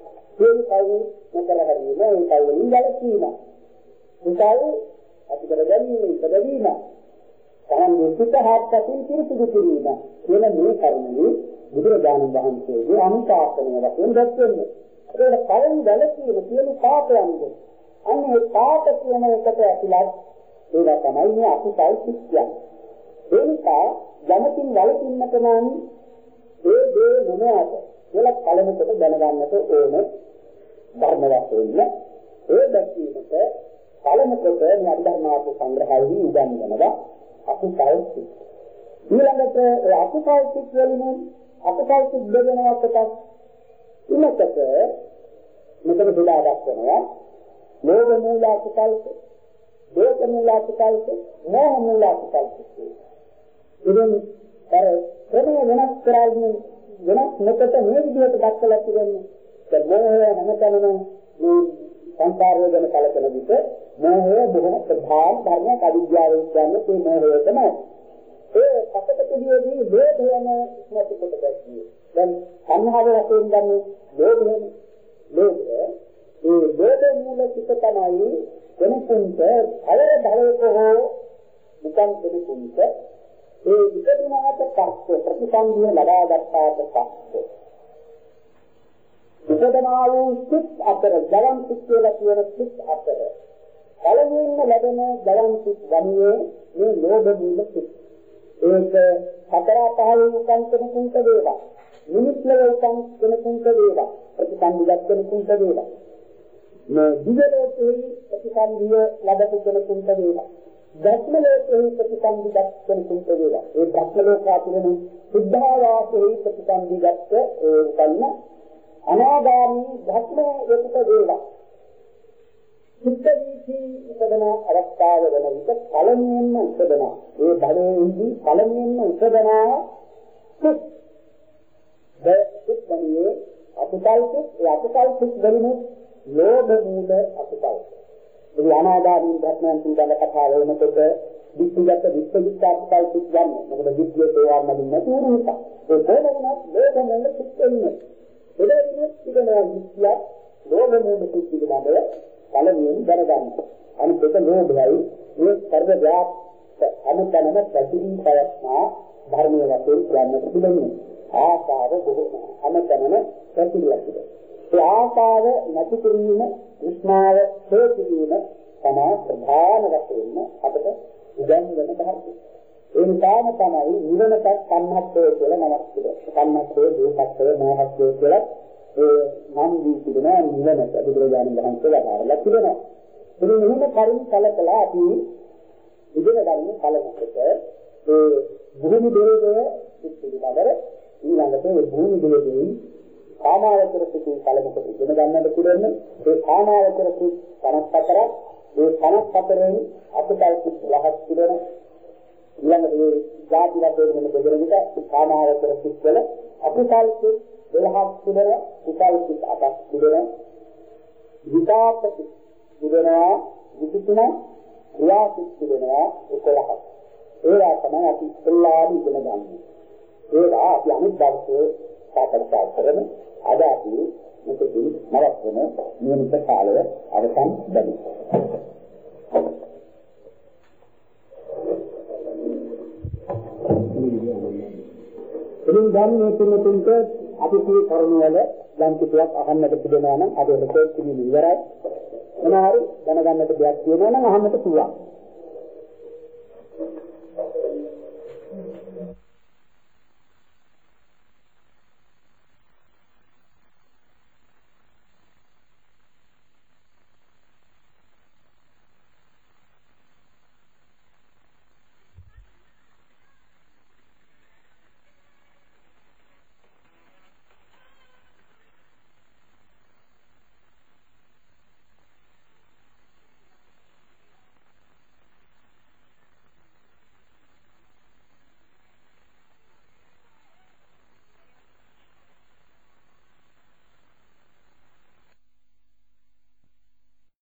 ඒකයි මෙතන හරියම ඒකයි වලින් ගැලසීම. ඒකයි අතිකර ගැනීම ඉදවීම. තමන් විසුද්ධහත්පසින් පිරිසිදු කිරීම. කියන මේ කරුණේ බුදුරජාණන් වහන්සේගේ අනුශාසනය වශයෙන් දැක්වෙන්නේ. ඒකට පළවෙනි ගැලසීම කියන පාපයන්ද. අන්න ඒ පාප කියන එකට ඇතුළත් ඒක තමයි මේ අකුසල් සිත් කියන්නේ. ඒ නිසා යමකින් වලකින්නට නම් ඒ දේ මොනවාද කියලා පළමු කොට දැනගන්නට ඕන ධර්ම වශයෙන් ඒ දැක්වීමට පළමු කොට මේ අධර්මාර්ථ සංග්‍රහයේදී උගන්වනවා අකුසල් සිත්. ඊළඟට ඒ අකුසල් සිත් වලින් අකුසල් සිත් බෙදෙනවා කොටස් ඉන්නකට මෙතන බෙදා දක්වනවා ලෝභ මූල අකුසල් සිත්, දෝෂ මූල අකුසල් සිත්, මෝහ මූල අකුසල් සිත්. ඉතින් අර ප්‍රමේ වෙනස් කරන්නේ වෙනස් නොකොට මේ විදිහට දක්වලා තිබෙන්නේ. ඒ මොහොය හැමතැනම මේ සංකාරය ගැන කලකන විට මොහොය බොහොම ප්‍රධාන ධර්මයක් අවිද්‍යාවෙන් කියන්නේ මේ මොහොය තමයි. ඒ සකටකදීදී ලෝභයන නැති කොට දැක්විය. දැන් සංහාව වශයෙන් ගන්නේ ලෝභයන. ලෝභය ඒ ලෝභ මූල සිත තමයි කෙනෙකුට අයර ධර්මක හෝ නිකන් කෙනෙකුට ඒ විකල්පනාට පස්සේ ප්‍රතිසන්දිය ලබා ගන්නාට පස්සේ විකල්පනා වූ සිත් අතර ජලම් සිත් කියලා කියන සිත් අතර පළමුවෙන්ම ලැබෙන ජලම් සිත් ගන්නේ මේ ලෝභ මූල සිත්. ඒක හතර පහළ උකම් කෙනෙකුට වේවා. නිමිත්ලව උකම් කෙනෙකුට වේවා. ප්‍රතිසන්දියක් කෙනෙකුට වේවා. මේ දිවලෝකේ ප්‍රතිසන්දිය ලැබපු කෙනෙකුට වේවා. ධර්මලෝකේ ප්‍රතිසන්දිගත කෙනෙකුට වේවා. ඒ ධර්මලෝක අතුරෙන සුද්ධාවාසයේ ප්‍රතිසන්දිගත ඒ කල්ම අනාගාමී ධර්මයකට වේවා. චිත්තවීති උපදන අවස්ථාව වෙන විට පළමුවෙන්ම උපදන ඒ භවයේදී පළමුවෙන්ම උපදනා සිත් දෙන්නේ අකුසල් සිත්. ඒ අකුසල් සිත් වලින් ලෝභ මූල අකුසල්. ඒ අනාගාමී ධර්මයන් පිළිබඳ කතා වෙනකොට විශ්වගත විශ්වවිද්‍යාල අකුසල් සිත් ගන්න. මොකද විද්‍යාවේ ඒවා නම් නැති නිසා ඒ කොහොමවත් ලෝභ මූල සිත් වෙන්නේ. එදිනෙත් තිබෙනවා විද්‍යාව ලෝභ මූල සිත් පිළිබඳව පළමුවෙන් දැනගන්න. අනිත් එක ලෝභයයි මේ සර්ව ව්‍යාප්ත අනුතනම ප්‍රතිදී ප්‍රයත්නා ධර්මයේ වශයෙන් ගන්න පිළිගන්නේ. ආසාව බොහෝ අනුතනම ප්‍රතිලක්ෂය. ඒ ආසාව නැති කිරීම, විස්මාව හේතුවීම තමයි ප්‍රධාන වශයෙන් අපට උගන්වන ධර්මය. ඒ නිසාම තමයි නිවනට සම්හත්ය කියලා නමක් තිබෙනවා. සම්හත්ය, දෝපත්ය, මෝහත්ය කියලා ඒ නම් දී තිබෙනවා නිවනට බුදුරජාණන් වහන්සේ වදාළා තිබෙනවා. ඉතින් එහෙම කරුණ කලකලා අපි ඉගෙන ගන්න කලකට ඒ භූමි දේවය පිළිබඳව ඊළඟට ඒ භූමි දේවයෙන් කාමාවචර සිතින් කලකට ඉගෙන ගන්නට පුළුවන්. ඒ කාමාවචර සිත් පනස් හතරක්, ඒ පනස් හතරෙන් අපිට ලහක් තිබෙනවා. ඊළඟට මේ ජාති වශයෙන් වෙන බෙදෙන විට කාමාවචර සිත් වල අපිටල් සිත් දොළහක් තිබෙනවා, කුසල් සිත් අටක් තිබෙනවා, විපාක සිත් තිබෙනවා විසිතුනක්, ක්‍රියා සිත් තිබෙනවා එකොළහක්. ඒවා තමයි අපි ඉස්සෙල්ලාම ඉගෙන ගන්න. ඒවා අපි අනිත් දවසේ සාකච්ඡා කරමු. අද අපි මෙතන නවත්වන නියමිත කාලය අවසන් දෙමු. ඉතින් දැන් මේ තුනට අපි කී කරුණු වල යම් කිසියක් අහන්නට තිබෙනවා නම් අද රෙකෝඩ් කිරීම ඉවරයි. මොනවා හරි දැනගන්නට දෙයක් තියෙනවා නම් අහන්නට පුළුවන්.